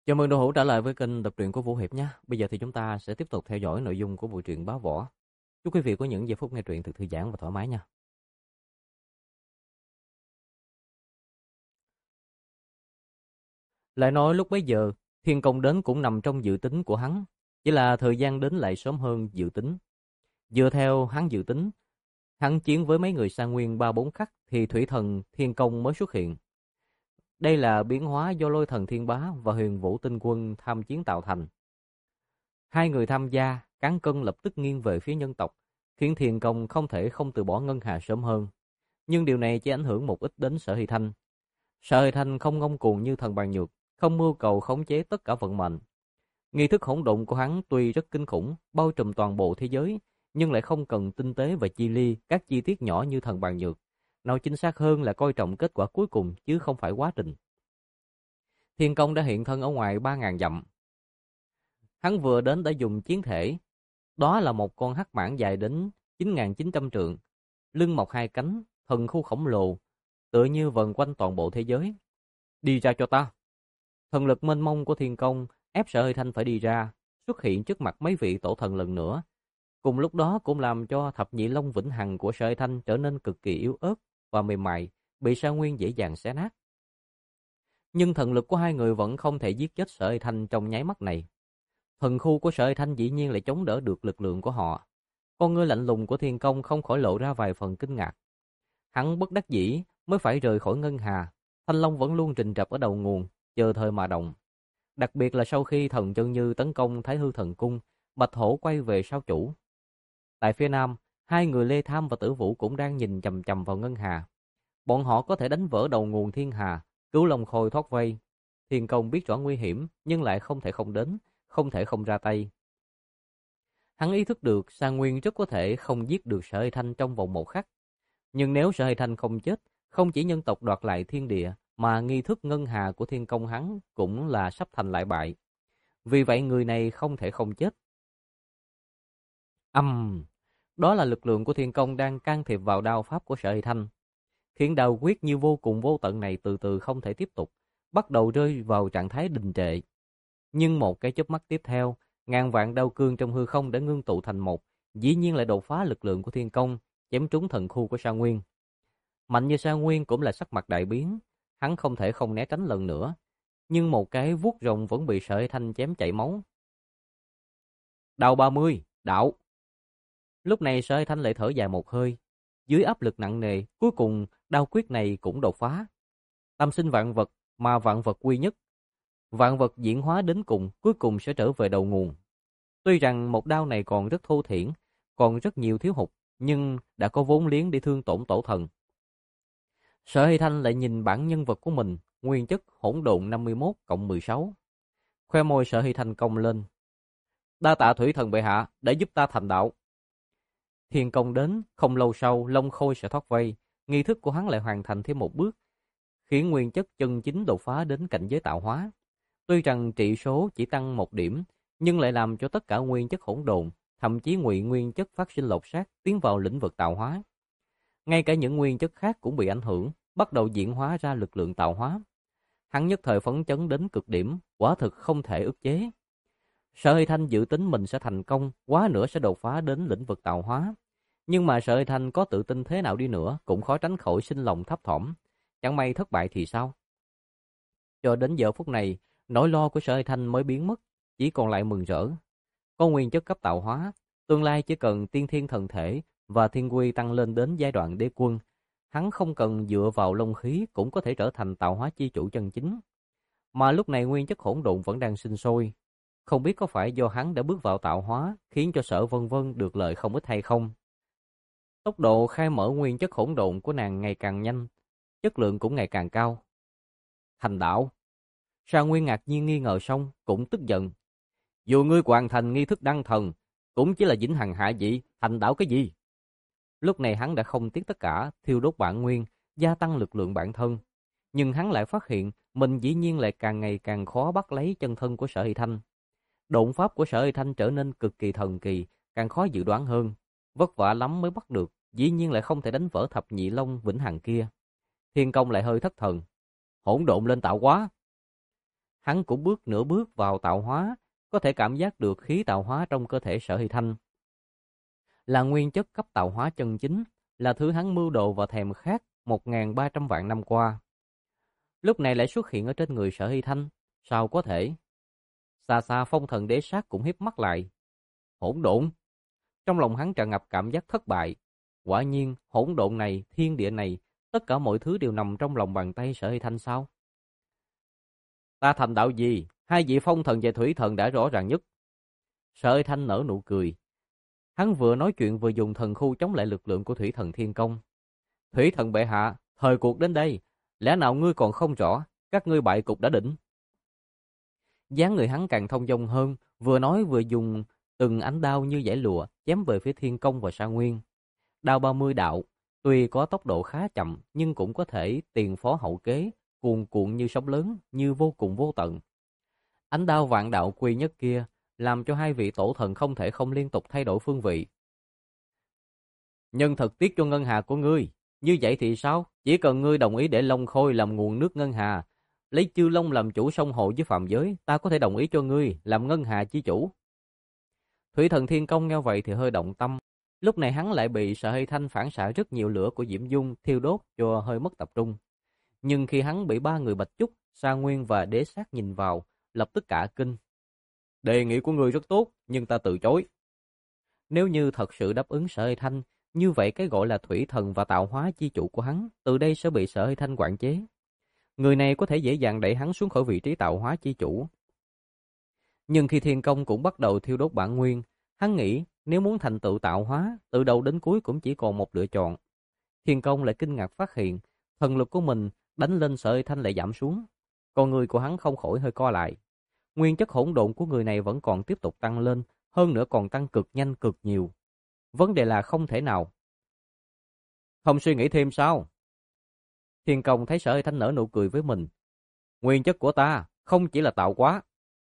Chào mừng đội hữu trở lại với kênh đọc truyện của Vũ Hiệp nhé. Bây giờ thì chúng ta sẽ tiếp tục theo dõi nội dung của bộ truyện Bá Võ. Chúc quý vị có những giây phút nghe truyện thật thư giãn và thoải mái nha. Lại nói lúc bấy giờ, Thiên Công đến cũng nằm trong dự tính của hắn, chỉ là thời gian đến lại sớm hơn dự tính. Dựa theo hắn dự tính, hắn chiến với mấy người Sa Nguyên 3-4 khắc thì Thủy Thần Thiên Công mới xuất hiện. Đây là biến hóa do Lôi Thần Thiên Bá và Huyền Vũ Tinh Quân tham chiến tạo thành. Hai người tham gia, cán cân lập tức nghiêng về phía nhân tộc, khiến Thiên Công không thể không từ bỏ Ngân Hà sớm hơn. Nhưng điều này chỉ ảnh hưởng một ít đến Sở Hy Thanh. Sở Hy Thanh không ngông cuồng như thần bàn nhược, không mưu cầu khống chế tất cả vận mệnh. Nghi thức hỗn độn của hắn tuy rất kinh khủng, bao trùm toàn bộ thế giới, nhưng lại không cần tinh tế và chi ly các chi tiết nhỏ như thần bàn nhược. Nói chính xác hơn là coi trọng kết quả cuối cùng chứ không phải quá trình. Thiên Công đã hiện thân ở ngoài 3.000 dặm. Hắn vừa đến đã dùng chiến thể. Đó là một con hắc mãng dài đến 9.900 trượng, lưng mọc hai cánh, thần khu khổng lồ, tựa như vần quanh toàn bộ thế giới. Đi ra cho ta. Thần lực mênh mông của Thiên Công ép Sở Hơi Thanh phải đi ra, xuất hiện trước mặt mấy vị tổ thần lần nữa. Cùng lúc đó cũng làm cho thập nhị long vĩnh hằng của Sở Hơi Thanh trở nên cực kỳ yếu ớt và mềm mại, bị Sa Nguyên dễ dàng xé nát. Nhưng thần lực của hai người vẫn không thể giết chết Sở Hơi Thanh trong nháy mắt này. Thần khu của Sở Hơi Thanh dĩ nhiên lại chống đỡ được lực lượng của họ. Con ngươi lạnh lùng của Thiên Công không khỏi lộ ra vài phần kinh ngạc. Hắn bất đắc dĩ mới phải rời khỏi Ngân Hà. Thanh Long vẫn luôn rình rập ở đầu nguồn, chờ thời mà động. Đặc biệt là sau khi thần Chân Như tấn công Thái Hư Thần Cung, Bạch Hổ quay về sao chủ. Tại phía nam, hai người Lê Tham và Tử Vũ cũng đang nhìn chằm chằm vào Ngân Hà. Bọn họ có thể đánh vỡ đầu nguồn Thiên Hà, cứu Long Khôi thoát vây. Thiên Công biết rõ nguy hiểm nhưng lại không thể không đến, không thể không ra tay. Hắn ý thức được Sa Nguyên rất có thể không giết được Sở Hơi Thanh trong vòng một khắc. Nhưng nếu Sở Hơi Thanh không chết, không chỉ nhân tộc đoạt lại thiên địa, mà nghi thức ngân hà của Thiên Công hắn cũng là sắp thành lại bại. Vì vậy người này không thể không chết. Đó là lực lượng của Thiên Công đang can thiệp vào đao pháp của Sở Hơi Thanh, khiến đao quyết như vô cùng vô tận này từ từ không thể tiếp tục, bắt đầu rơi vào trạng thái đình trệ. Nhưng một cái chớp mắt tiếp theo, ngàn vạn đao cương trong hư không đã ngưng tụ thành một, dĩ nhiên lại đột phá lực lượng của Thiên Công, chém trúng thần khu của Sa Nguyên. Mạnh như Sa Nguyên cũng là sắc mặt đại biến, hắn không thể không né tránh lần nữa, nhưng một cái vuốt rồng vẫn bị Sở Hơi Thanh chém chảy máu. Đao 30, đạo. Lúc này Sở Hơi Thanh lại thở dài một hơi, dưới áp lực nặng nề, cuối cùng đao quyết này cũng đột phá. Tâm sinh vạn vật, mà vạn vật quy nhất. Vạn vật diễn hóa đến cùng, cuối cùng sẽ trở về đầu nguồn. Tuy rằng một đao này còn rất thô thiển, còn rất nhiều thiếu hụt, nhưng đã có vốn liếng để thương tổn tổ thần. Sở Hy Thanh lại nhìn bản nhân vật của mình, nguyên chất hỗn độn 51+16. Khoe môi Sở Hy Thanh cong lên. Đa tạ Thủy Thần bệ hạ đã giúp ta thành đạo. Thiên Công đến, không lâu sau Long Khôi sẽ thoát vây, nghi thức của hắn lại hoàn thành thêm một bước, khiến nguyên chất chân chính đột phá đến cảnh giới tạo hóa. Tuy rằng trị số chỉ tăng 1 điểm, nhưng lại làm cho tất cả nguyên chất hỗn độn, thậm chí ngụy nguyên chất phát sinh lột xác tiến vào lĩnh vực tạo hóa. Ngay cả những nguyên chất khác cũng bị ảnh hưởng, bắt đầu diễn hóa ra lực lượng tạo hóa. Hắn nhất thời phấn chấn đến cực điểm, quả thực không thể ức chế. Sở Hơi Thanh dự tính mình sẽ thành công, quá nữa sẽ đột phá đến lĩnh vực tạo hóa. Nhưng mà Sở Hơi Thanh có tự tin thế nào đi nữa cũng khó tránh khỏi sinh lòng thấp thỏm. Chẳng may thất bại thì sao? Cho đến giờ phút này, nỗi lo của Sở Hơi Thanh mới biến mất, chỉ còn lại mừng rỡ. Có nguyên chất cấp tạo hóa, tương lai chỉ cần tiên thiên thần thể và thiên quy tăng lên đến giai đoạn đế quân, hắn không cần dựa vào long khí cũng có thể trở thành tạo hóa chi chủ chân chính. Mà lúc này nguyên chất hỗn độn vẫn đang sinh sôi, không biết có phải do hắn đã bước vào tạo hóa khiến cho Sở Vân Vân được lợi không ít hay không. Tốc độ khai mở nguyên chất hỗn độn của nàng ngày càng nhanh, chất lượng cũng ngày càng cao. Thành đạo. Sa Nguyên ngạc nhiên nghi ngờ xong, cũng tức giận. Dù ngươi hoàn thành nghi thức đăng thần, cũng chỉ là vĩnh hằng hạ vị, thành đạo cái gì? Lúc này hắn đã không tiếc tất cả, thiêu đốt bản nguyên, gia tăng lực lượng bản thân. Nhưng hắn lại phát hiện, mình dĩ nhiên lại càng ngày càng khó bắt lấy chân thân của Sở Hy Thanh. Độn pháp của Sở Hy Thanh trở nên cực kỳ thần kỳ, càng khó dự đoán hơn. Vất vả lắm mới bắt được, dĩ nhiên lại không thể đánh vỡ thập nhị long vĩnh hằng kia. Thiên Công lại hơi thất thần. Hỗn độn lên tạo hóa. Hắn cũng bước nửa bước vào tạo hóa, có thể cảm giác được khí tạo hóa trong cơ thể Sở Hy Thanh. Là nguyên chất cấp tạo hóa chân chính, là thứ hắn mưu đồ và thèm khát 1.300 vạn năm qua. Lúc này lại xuất hiện ở trên người Sở Hy Thanh, sao có thể? Xa xa Phong Thần Đế Sát cũng híp mắt lại. Hỗn độn! Trong lòng hắn tràn ngập cảm giác thất bại. Quả nhiên, hỗn độn này, thiên địa này, tất cả mọi thứ đều nằm trong lòng bàn tay Sở Hy Thanh sao? Ta thành đạo gì? Hai vị phong thần và thủy thần đã rõ ràng nhất. Sở Hy Thanh nở nụ cười. Hắn vừa nói chuyện vừa dùng thần khu chống lại lực lượng của thủy thần thiên công. Thủy thần bệ hạ, thời cuộc đến đây, lẽ nào ngươi còn không rõ, các ngươi bại cục đã định. Dáng người hắn càng thông dong hơn, vừa nói vừa dùng từng ánh đao như dải lụa chém về phía thiên công và sa nguyên. Đao 30 đạo, tuy có tốc độ khá chậm nhưng cũng có thể tiền phó hậu kế, cuồn cuộn như sóng lớn, như vô cùng vô tận. Ánh đao vạn đạo quy nhất kia làm cho hai vị tổ thần không thể không liên tục thay đổi phương vị. Nhân thật tiếc cho ngân hà của ngươi, như vậy thì sao? Chỉ cần ngươi đồng ý để Long Khôi làm nguồn nước ngân hà, lấy Chư Long làm chủ sông hồ với phạm giới, ta có thể đồng ý cho ngươi làm ngân hà chi chủ. Thủy thần thiên công nghe vậy thì hơi động tâm. Lúc này hắn lại bị Sở Hy Thanh phản xạ rất nhiều lửa của Diễm Dung thiêu đốt cho hơi mất tập trung. Nhưng khi hắn bị ba người Bạch Chúc, Sa Nguyên và Đế Sát nhìn vào, lập tức cả kinh. Đề nghị của ngươi rất tốt, nhưng ta từ chối. Nếu như thật sự đáp ứng Sở Hy Thanh, như vậy cái gọi là thủy thần và tạo hóa chi chủ của hắn, từ đây sẽ bị Sở Hy Thanh quản chế. Người này có thể dễ dàng đẩy hắn xuống khỏi vị trí tạo hóa chi chủ. Nhưng khi thiên công cũng bắt đầu thiêu đốt bản nguyên, hắn nghĩ nếu muốn thành tựu tạo hóa, từ đầu đến cuối cũng chỉ còn một lựa chọn. Thiên công lại kinh ngạc phát hiện, thần lực của mình đánh lên Sở Hy Thanh lại giảm xuống. Con người của hắn không khỏi hơi co lại. Nguyên chất hỗn độn của người này vẫn còn tiếp tục tăng lên, hơn nữa còn tăng cực nhanh cực nhiều. Vấn đề là không thể nào. Không suy nghĩ thêm sao? Thiên công thấy Sở Hy Thanh nở nụ cười với mình. Nguyên chất của ta không chỉ là tạo hóa.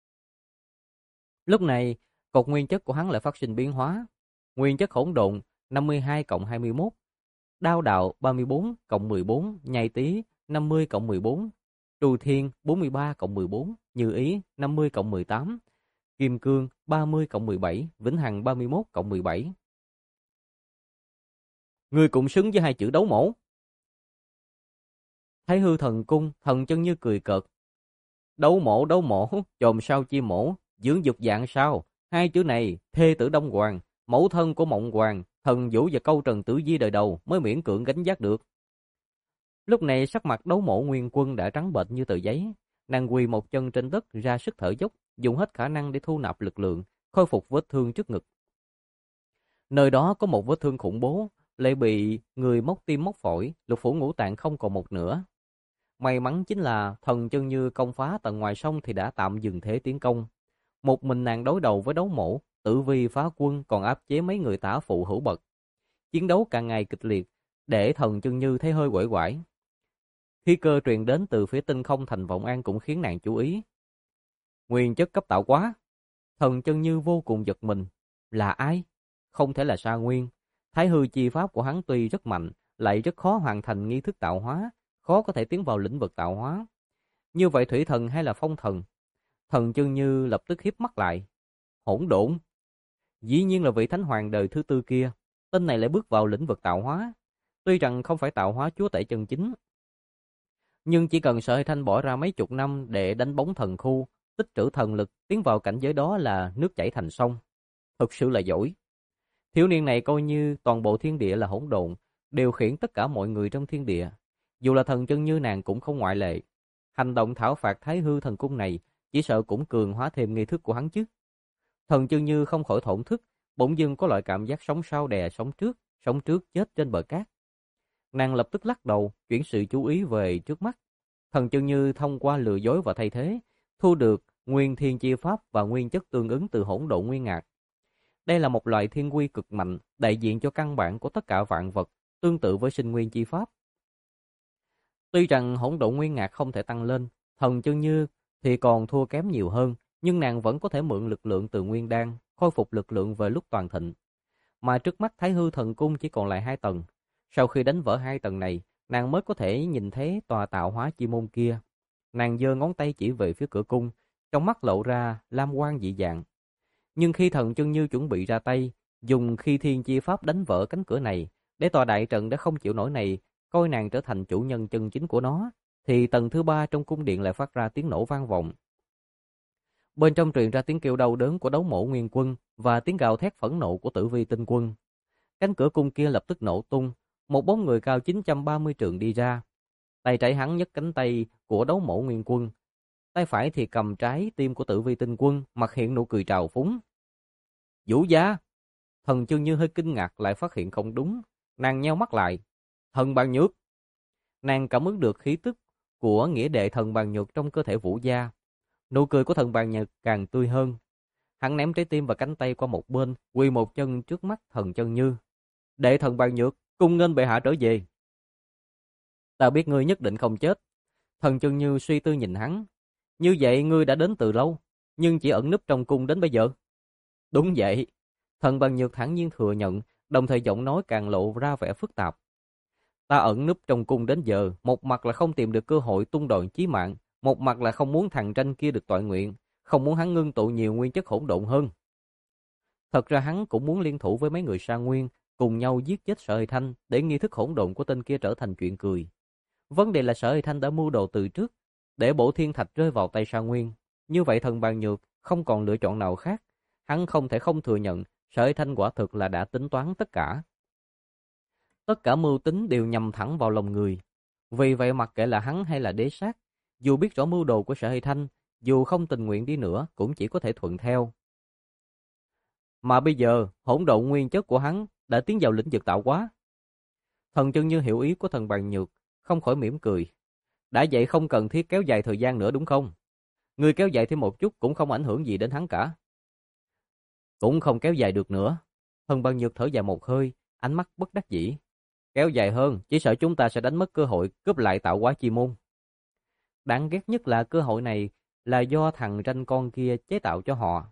Lúc này, cột nguyên chất của hắn lại phát sinh biến hóa. Nguyên chất hỗn độn 52 cộng 21, đao đạo 34 cộng 14, nhai tý 50 cộng 14, trù thiên 43 cộng 14, như ý 50 cộng 18, kim cương 30 cộng 17, vĩnh hằng 31 cộng 17. Ngươi cũng xứng với hai chữ đấu mổ. Thái hư thần cung, thần chân như cười cợt. Đấu mổ, chòm sao chi mổ, dưỡng dục dạng sao. Hai chữ này, thê tử Đông Hoàng, mẫu thân của Mộng Hoàng, thần vũ và câu Trần Tử Di đời đầu mới miễn cưỡng gánh vác được. Lúc này sắc mặt đấu mổ Nguyên Quân đã trắng bệch như tờ giấy. Nàng quỳ một chân trên đất ra sức thở dốc, dùng hết khả năng để thu nạp lực lượng, khôi phục vết thương trước ngực. Nơi đó có một vết thương khủng bố, lại bị người móc tim móc phổi, lục phủ ngũ tạng không còn một nửa. May mắn chính là thần chân như công phá tận ngoài sông thì đã tạm dừng thế tiến công. Một mình nàng đối đầu với đấu mổ, Tử Vi phá quân còn áp chế mấy người tả phụ hữu bậc. Chiến đấu càng ngày kịch liệt, để thần chân như thấy hơi uể oải. Khí cơ truyền đến từ phía tinh không thành Vọng An cũng khiến nàng chú ý. Nguyên chất cấp tạo quá. Thần chân như vô cùng giật mình. Là ai? Không thể là Sa Nguyên. Thái hư chi pháp của hắn tuy rất mạnh, lại rất khó hoàn thành nghi thức tạo hóa, khó có thể tiến vào lĩnh vực tạo hóa. Như vậy thủy thần hay là phong thần? Thần chân như lập tức híp mắt lại. Hỗn độn. Dĩ nhiên là vị thánh hoàng đời thứ tư kia. Tên này lại bước vào lĩnh vực tạo hóa. Tuy rằng không phải tạo hóa chúa tể chân chính, nhưng chỉ cần Sở Hy Thanh bỏ ra mấy chục năm để đánh bóng thần khu, tích trữ thần lực, tiến vào cảnh giới đó là nước chảy thành sông. Thực sự là giỏi. Thiếu niên này coi như toàn bộ thiên địa là hỗn độn, điều khiển tất cả mọi người trong thiên địa. Dù là thần chân như nàng cũng không ngoại lệ. Hành động thảo phạt Thái hư thần cung này chỉ sợ cũng cường hóa thêm nghi thức của hắn chứ. Thần chân như không khỏi thổn thức, bỗng dưng có loại cảm giác sống sau đè sống trước chết trên bờ cát. Nàng lập tức lắc đầu, chuyển sự chú ý về trước mắt. Thần chân như thông qua lừa dối và thay thế, thu được nguyên thiên chi pháp và nguyên chất tương ứng từ hỗn độn nguyên ngạc. Đây là một loại thiên quy cực mạnh, đại diện cho căn bản của tất cả vạn vật, tương tự với sinh nguyên chi pháp. Tuy rằng hỗn độn nguyên ngạc không thể tăng lên, thần chân như thì còn thua kém nhiều hơn, nhưng nàng vẫn có thể mượn lực lượng từ nguyên đan, khôi phục lực lượng về lúc toàn thịnh. Mà trước mắt Thái hư thần cung chỉ còn lại 2 tầng. Sau khi đánh vỡ 2 tầng này, nàng mới có thể nhìn thấy tòa tạo hóa chi môn kia. Nàng giơ ngón tay chỉ về phía cửa cung, trong mắt lộ ra lam quang dị dạng. Nhưng khi Thần Chân Như chuẩn bị ra tay, dùng khi thiên chi pháp đánh vỡ cánh cửa này, để tòa đại trận đã không chịu nổi này, coi nàng trở thành chủ nhân chân chính của nó, thì tầng thứ 3 trong cung điện lại phát ra tiếng nổ vang vọng. Bên trong truyền ra tiếng kêu đau đớn của Đấu Mộ Nguyên Quân và tiếng gào thét phẫn nộ của Tử Vi Tinh Quân. Cánh cửa cung kia lập tức nổ tung, một bóng người cao 930 trượng đi ra. Tay trái hắn nhấc cánh tay của Đấu Mộ Nguyên Quân, tay phải thì cầm trái tim của Tử Vi Tinh Quân, mặt hiện nụ cười trào phúng. Vũ gia! Thần Chân Như hơi kinh ngạc lại phát hiện không đúng, nàng nheo mắt lại. Thần Bàn Nhược! Nàng cảm ứng được khí tức của nghĩa đệ Thần Bàn Nhược trong cơ thể Vũ gia. Nụ cười của Thần Bàn Nhược càng tươi hơn. Hắn ném trái tim và cánh tay qua một bên, quỳ một chân trước mắt Thần Chân Như. Đệ Thần Bàn Nhược, cung nghênh bệ hạ trở về. Ta biết ngươi nhất định không chết. Thần Chân Như suy tư nhìn hắn. Như vậy ngươi đã đến từ lâu, nhưng chỉ ẩn núp trong cung đến bây giờ. Đúng vậy. Thần Bàn Nhược thản nhiên thừa nhận, đồng thời giọng nói càng lộ ra vẻ phức tạp. Ta ẩn núp trong cung đến giờ, một mặt là không tìm được cơ hội tung đòn chí mạng, một mặt là không muốn thằng tranh kia được toại nguyện, không muốn hắn ngưng tụ nhiều nguyên chất hỗn độn hơn. Thật ra hắn cũng muốn liên thủ với mấy người Sa Nguyên, cùng nhau giết chết Sở Hơi Thanh để nghi thức hỗn độn của tên kia trở thành chuyện cười. Vấn đề là Sở Hơi Thanh đã mưu đồ từ trước, để Bổ Thiên Thạch rơi vào tay Sa Nguyên. Như vậy Thần Bàn Nhược không còn lựa chọn nào khác. Hắn không thể không thừa nhận Sở Hơi Thanh quả thực là đã tính toán tất cả. Tất cả mưu tính đều nhằm thẳng vào lòng người. Vì vậy mặc kệ là hắn hay là đế sát, dù biết rõ mưu đồ của Sở Hơi Thanh, dù không tình nguyện đi nữa cũng chỉ có thể thuận theo. Mà bây giờ, hỗn độn nguyên chất của hắn đã tiến vào lĩnh vực tạo hóa. Thần Chân Như hiểu ý của Thần Bàn Nhược, không khỏi mỉm cười. Đã vậy không cần thiết kéo dài thời gian nữa đúng không? Người kéo dài thêm một chút cũng không ảnh hưởng gì đến hắn cả. Cũng không kéo dài được nữa. Thần Bàn Nhược thở dài một hơi, ánh mắt bất đắc dĩ. Kéo dài hơn, chỉ sợ chúng ta sẽ đánh mất cơ hội cướp lại tạo hóa chi môn. Đáng ghét nhất là cơ hội này là do thằng ranh con kia chế tạo cho họ.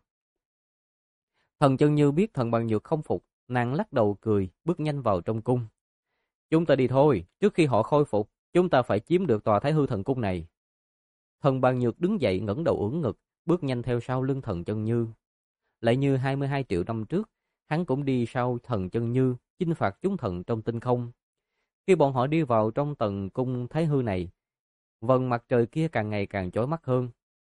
Thần Chân Như biết Thần Bàn Nhược không phục, nàng lắc đầu cười, bước nhanh vào trong cung. Chúng ta đi thôi, trước khi họ khôi phục, chúng ta phải chiếm được tòa Thái Hư Thần Cung này. Thần Bàn Nhược đứng dậy ngẩng đầu ưỡn ngực, bước nhanh theo sau lưng Thần Chân Như. Lại như 22 triệu năm trước, hắn cũng đi sau Thần Chân Như, chinh phạt chúng thần trong tinh không. Khi bọn họ đi vào trong tầng cung Thái Hư này, vầng mặt trời kia càng ngày càng chói mắt hơn.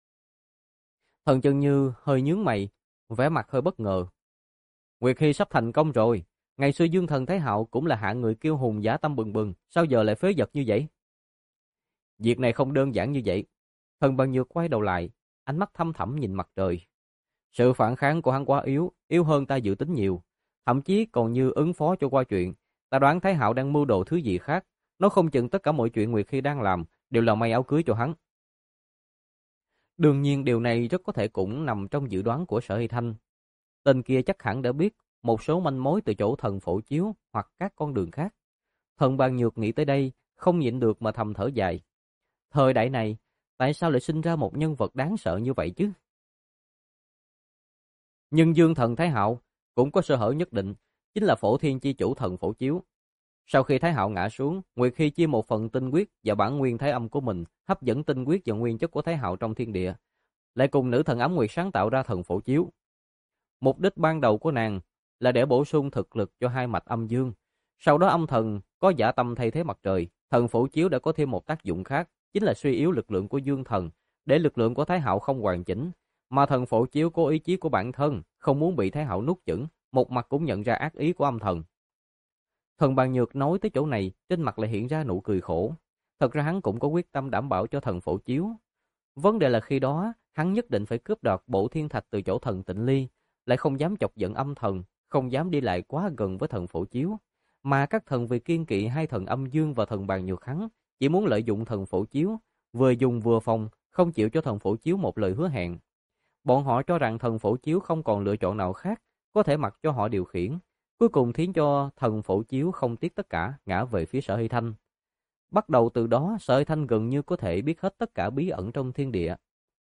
Thần Chân Như hơi nhướng mày, vẻ mặt hơi bất ngờ. Nguyệt Hy sắp thành công rồi. Ngày xưa Dương Thần Thái Hạo cũng là hạng người kiêu hùng dã tâm bừng bừng, sao giờ lại phế vật như vậy? Việc này không đơn giản như vậy. Thần Bàn Nhược quay đầu lại, ánh mắt thâm thẳm nhìn mặt trời. Sự phản kháng của hắn quá yếu, yếu hơn ta dự tính nhiều. Thậm chí còn như ứng phó cho qua chuyện. Ta đoán Thái Hạo đang mưu đồ thứ gì khác. Nó không chừng tất cả mọi chuyện Nguyệt Hy đang làm đều là may áo cưới cho hắn. Đương nhiên điều này rất có thể cũng nằm trong dự đoán của Sở Hy Thanh. Tên kia chắc hẳn đã biết một số manh mối từ chỗ thần phổ chiếu hoặc các con đường khác. Thần Bàn Nhược nghĩ tới đây, không nhịn được mà thầm thở dài. Thời đại này, tại sao lại sinh ra một nhân vật đáng sợ như vậy chứ? Nhưng Dương Thần Thái Hạo cũng có sơ hở nhất định, chính là Phổ Thiên chi chủ thần phổ chiếu. Sau khi Thái Hạo ngã xuống, Nguyệt Hy chia một phần tinh huyết và bản nguyên thái âm của mình, hấp dẫn tinh huyết và nguyên chất của Thái Hạo trong thiên địa, lại cùng nữ thần Ấm Nguyệt sáng tạo ra thần phổ chiếu. Mục đích ban đầu của nàng là để bổ sung thực lực cho hai mạch âm dương. Sau đó âm thần có dã tâm thay thế mặt trời, thần phổ chiếu đã có thêm một tác dụng khác, chính là suy yếu lực lượng của dương thần, để lực lượng của Thái Hạo không hoàn chỉnh. Mà thần phổ chiếu có ý chí của bản thân, không muốn bị Thái Hạo nuốt chửng, một mặt cũng nhận ra ác ý của âm thần. Thần Bàn Nhược nói tới chỗ này, trên mặt lại hiện ra nụ cười khổ. Thật ra hắn cũng có quyết tâm đảm bảo cho thần phổ chiếu. Vấn đề là khi đó, hắn nhất định phải cướp đoạt Bổ Thiên Thạch từ chỗ thần Tịnh Ly, lại không dám chọc giận âm thần, không dám đi lại quá gần với thần phổ chiếu. Mà các thần vì kiên kỵ hai thần âm dương và thần Bàn Nhược hắn, chỉ muốn lợi dụng thần phổ chiếu, vừa dùng vừa phòng, không chịu cho thần phổ chiếu một lời hứa hẹn. Bọn họ cho rằng thần phổ chiếu không còn lựa chọn nào khác, có thể mặc cho họ điều khiển. Cuối cùng khiến cho thần phổ chiếu không tiếc tất cả, ngã về phía Sở Hy Thanh. Bắt đầu từ đó, Sở Hy Thanh gần như có thể biết hết tất cả bí ẩn trong thiên địa.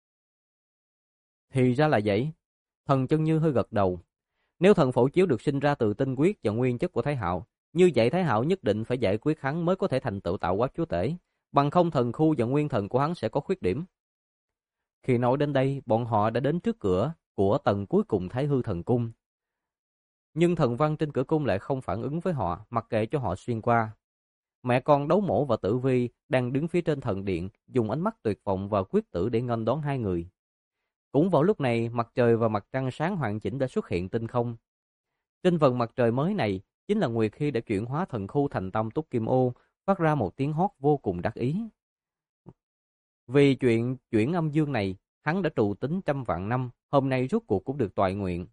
Thì ra là vậy. Thần Chân Như hơi gật đầu. Nếu thần phổ chiếu được sinh ra từ tinh huyết và nguyên chất của Thái Hạo, như vậy Thái Hạo nhất định phải giải quyết hắn mới có thể thành tựu tạo hóa chúa tể. bằng không thần khu và nguyên thần của hắn sẽ có khuyết điểm. Khi nói đến đây, bọn họ đã đến trước cửa của tầng cuối cùng Thái Hư Thần Cung. Nhưng thần văn trên cửa cung lại không phản ứng với họ, mặc kệ cho họ xuyên qua. Mẹ con Đấu Mổ và Tử Vi đang đứng phía trên thần điện, dùng ánh mắt tuyệt vọng và quyết tử để nghênh đón hai người. Cũng vào lúc này, mặt trời và mặt trăng sáng hoàn chỉnh đã xuất hiện trên không. Trên vầng mặt trời mới này, chính là Nguyệt Khi đã chuyển hóa thần khu thành Tam Túc Kim Ô, phát ra một tiếng hót vô cùng đắc ý. Vì chuyện chuyển âm dương này, hắn đã trụ tính trăm vạn năm, hôm nay rốt cuộc cũng được toại nguyện.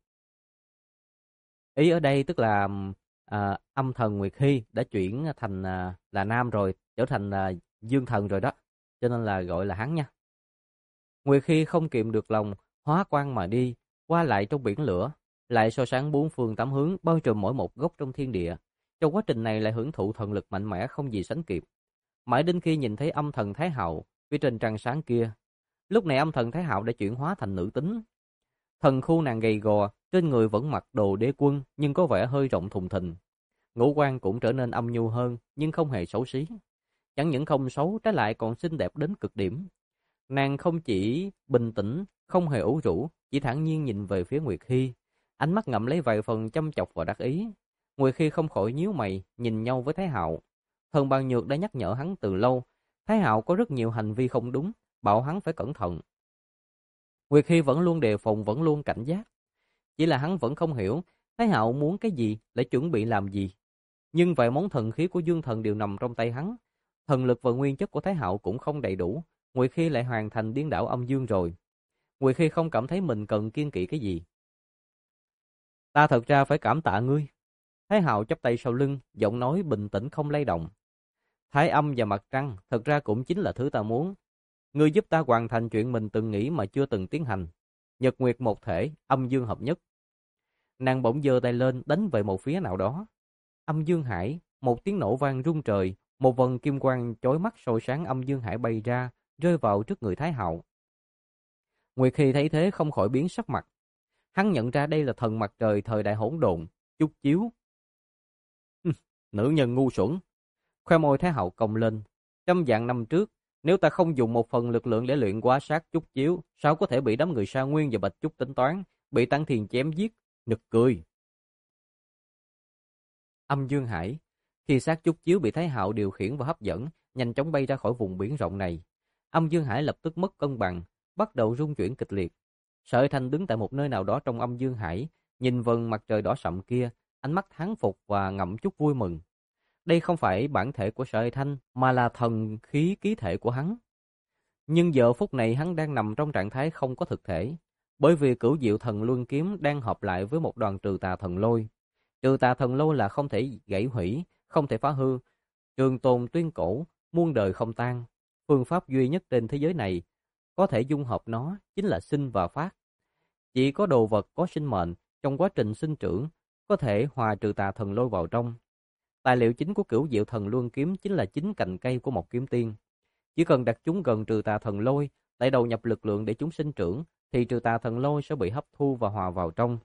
Ý ở đây tức là âm thần Nguyệt Hy đã chuyển thành là nam rồi, trở thành dương thần rồi đó, cho nên là gọi là hắn nha. Nguyệt Hy không kiềm được lòng, hóa quang mà đi, qua lại trong biển lửa, lại soi sáng bốn phương tám hướng, bao trùm mỗi một góc trong thiên địa. Trong quá trình này lại hưởng thụ thần lực mạnh mẽ không gì sánh kịp. Mãi đến khi nhìn thấy âm thần Thái Hạo phía trên trăng sáng kia, lúc này âm thần Thái Hạo đã chuyển hóa thành nữ tính. Thần khu nàng gầy gò, trên người vẫn mặc đồ đế quân nhưng có vẻ hơi rộng thùng thình. Ngũ quan cũng trở nên âm nhu hơn nhưng không hề xấu xí. Chẳng những không xấu, trái lại còn xinh đẹp đến cực điểm. Nàng không chỉ bình tĩnh, không hề ủ rũ, chỉ thản nhiên nhìn về phía Nguyệt Hy, ánh mắt ngậm lấy vài phần chăm chọc và đắc ý. Nguyệt Hy không khỏi nhíu mày, nhìn nhau với Thái Hạo. Thần Bàn Nhược đã nhắc nhở hắn từ lâu, Thái Hạo có rất nhiều hành vi không đúng, bảo hắn phải cẩn thận. Nguyệt Hy vẫn luôn đề phòng, vẫn luôn cảnh giác. Chỉ là hắn vẫn không hiểu, Thái Hạo muốn cái gì, lại chuẩn bị làm gì. Nhưng vài món thần khí của Dương Thần đều nằm trong tay hắn. Thần lực và nguyên chất của Thái Hạo cũng không đầy đủ, Nguyệt Hy lại hoàn thành điên đảo âm dương rồi. Nguyệt Hy không cảm thấy mình cần kiêng kỵ cái gì. Ta thật ra phải cảm tạ ngươi. Thái Hạo chắp tay sau lưng, giọng nói bình tĩnh không lay động. Thái âm và mặt trăng thật ra cũng chính là thứ ta muốn. Ngươi giúp ta hoàn thành chuyện mình từng nghĩ mà chưa từng tiến hành. Nhật nguyệt một thể, âm dương hợp nhất. Nàng bỗng giơ tay lên đánh về một phía nào đó. Âm dương hải, một tiếng nổ vang rung trời, một vầng kim quang chói mắt soi sáng âm dương hải bay ra, rơi vào trước người Thái Hạo. Nguyệt Hy thấy thế không khỏi biến sắc mặt. Hắn nhận ra đây là thần mặt trời thời đại hỗn độn, Chúc Chiếu. Nữ nhân ngu xuẩn. Khoe môi Thái Hạo cong lên. Trăm vạn năm trước, nếu ta không dùng một phần lực lượng để luyện quá sát Chúc Chiếu, sao có thể bị đám người Sa Nguyên và Bạch Chúc tính toán, bị Tăng Thiền chém giết, nực cười. Âm dương hải, khi xác Chúc Chiếu bị Thái Hạo điều khiển và hấp dẫn, nhanh chóng bay ra khỏi vùng biển rộng này. Âm dương hải lập tức mất cân bằng, bắt đầu rung chuyển kịch liệt. Sở Thanh đứng tại một nơi nào đó trong âm dương hải, nhìn vầng mặt trời đỏ sậm kia, ánh mắt thán phục và ngậm chút vui mừng. Đây không phải bản thể của Sở Thanh, mà là thần khí ký thể của hắn. Nhưng giờ phút này hắn đang nằm trong trạng thái không có thực thể, bởi vì Cửu Diệu Thần Luân Kiếm đang hợp lại với một đoàn Trừ Tà Thần Lôi. Trừ Tà Thần Lôi là không thể gãy hủy, không thể phá hư, trường tồn tuyên cổ, muôn đời không tan. Phương pháp duy nhất trên thế giới này có thể dung hợp nó chính là sinh và phát. Chỉ có đồ vật có sinh mệnh trong quá trình sinh trưởng có thể hòa Trừ Tà Thần Lôi vào trong. Tài liệu chính của Cửu Diệu Thần Luân Kiếm chính là chính cành cây của một kiếm tiên. Chỉ cần đặt chúng gần Trừ Tà Thần Lôi, lại đầu nhập lực lượng để chúng sinh trưởng, thì Trừ Tà Thần Lôi sẽ bị hấp thu và hòa vào trong.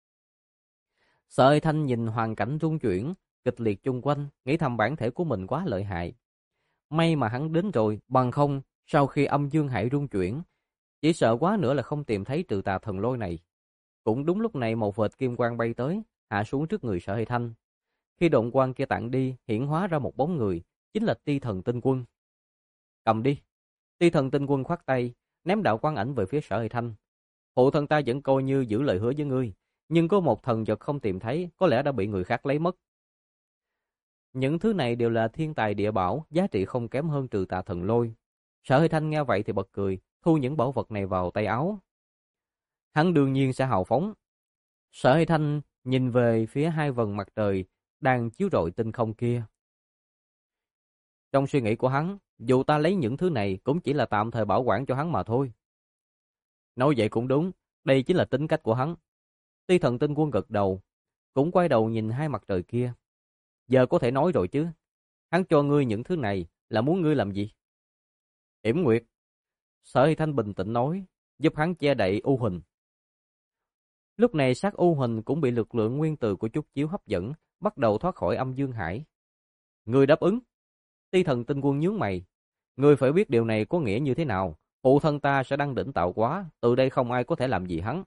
Sở Thanh nhìn hoàn cảnh rung chuyển, kịch liệt chung quanh, nghĩ thầm bản thể của mình quá lợi hại. May mà hắn đến rồi, bằng không, sau khi âm dương hải rung chuyển, chỉ sợ quá nữa là không tìm thấy Trừ Tà Thần Lôi này. Cũng đúng lúc này một vệt kim quang bay tới, hạ xuống trước người Sở Thanh. Khi độn quang kia tản đi, hiển hóa ra một bóng người, chính là Ti Thần Tinh Quân. Cầm đi. Ti Thần Tinh Quân khoát tay, ném đạo quang ảnh về phía Sở Thanh. Phụ thân ta vẫn coi như giữ lời hứa với ngươi, nhưng có một thần vật không tìm thấy, có lẽ đã bị người khác lấy mất. Những thứ này đều là thiên tài địa bảo, giá trị không kém hơn Trừ Tà Thần Lôi. Sở Thanh nghe vậy thì bật cười, thu những bảo vật này vào tay áo. Hắn đương nhiên sẽ hào phóng. Sở Thanh nhìn về phía hai vầng mặt trời đang chiếu rọi tinh không kia. Trong suy nghĩ của hắn, dù ta lấy những thứ này cũng chỉ là tạm thời bảo quản cho hắn mà thôi. Nói vậy cũng đúng, đây chính là tính cách của hắn. Ti Thần Tinh Quân gật đầu, cũng quay đầu nhìn hai mặt trời kia. Giờ có thể nói rồi chứ. Hắn cho ngươi những thứ này là muốn ngươi làm gì? Yểm Nguyệt. Sở Thanh bình tĩnh nói, giúp hắn che đậy u hình. Lúc này xác u hình cũng bị lực lượng nguyên tử của Chúc Chiếu hấp dẫn, bắt đầu thoát khỏi âm dương hải. Ngươi đáp ứng. Ti Thần Tinh Quân nhướng mày. Ngươi phải biết điều này có nghĩa như thế nào. Phụ thân ta sẽ đăng đỉnh tạo hóa, từ đây không ai có thể làm gì hắn.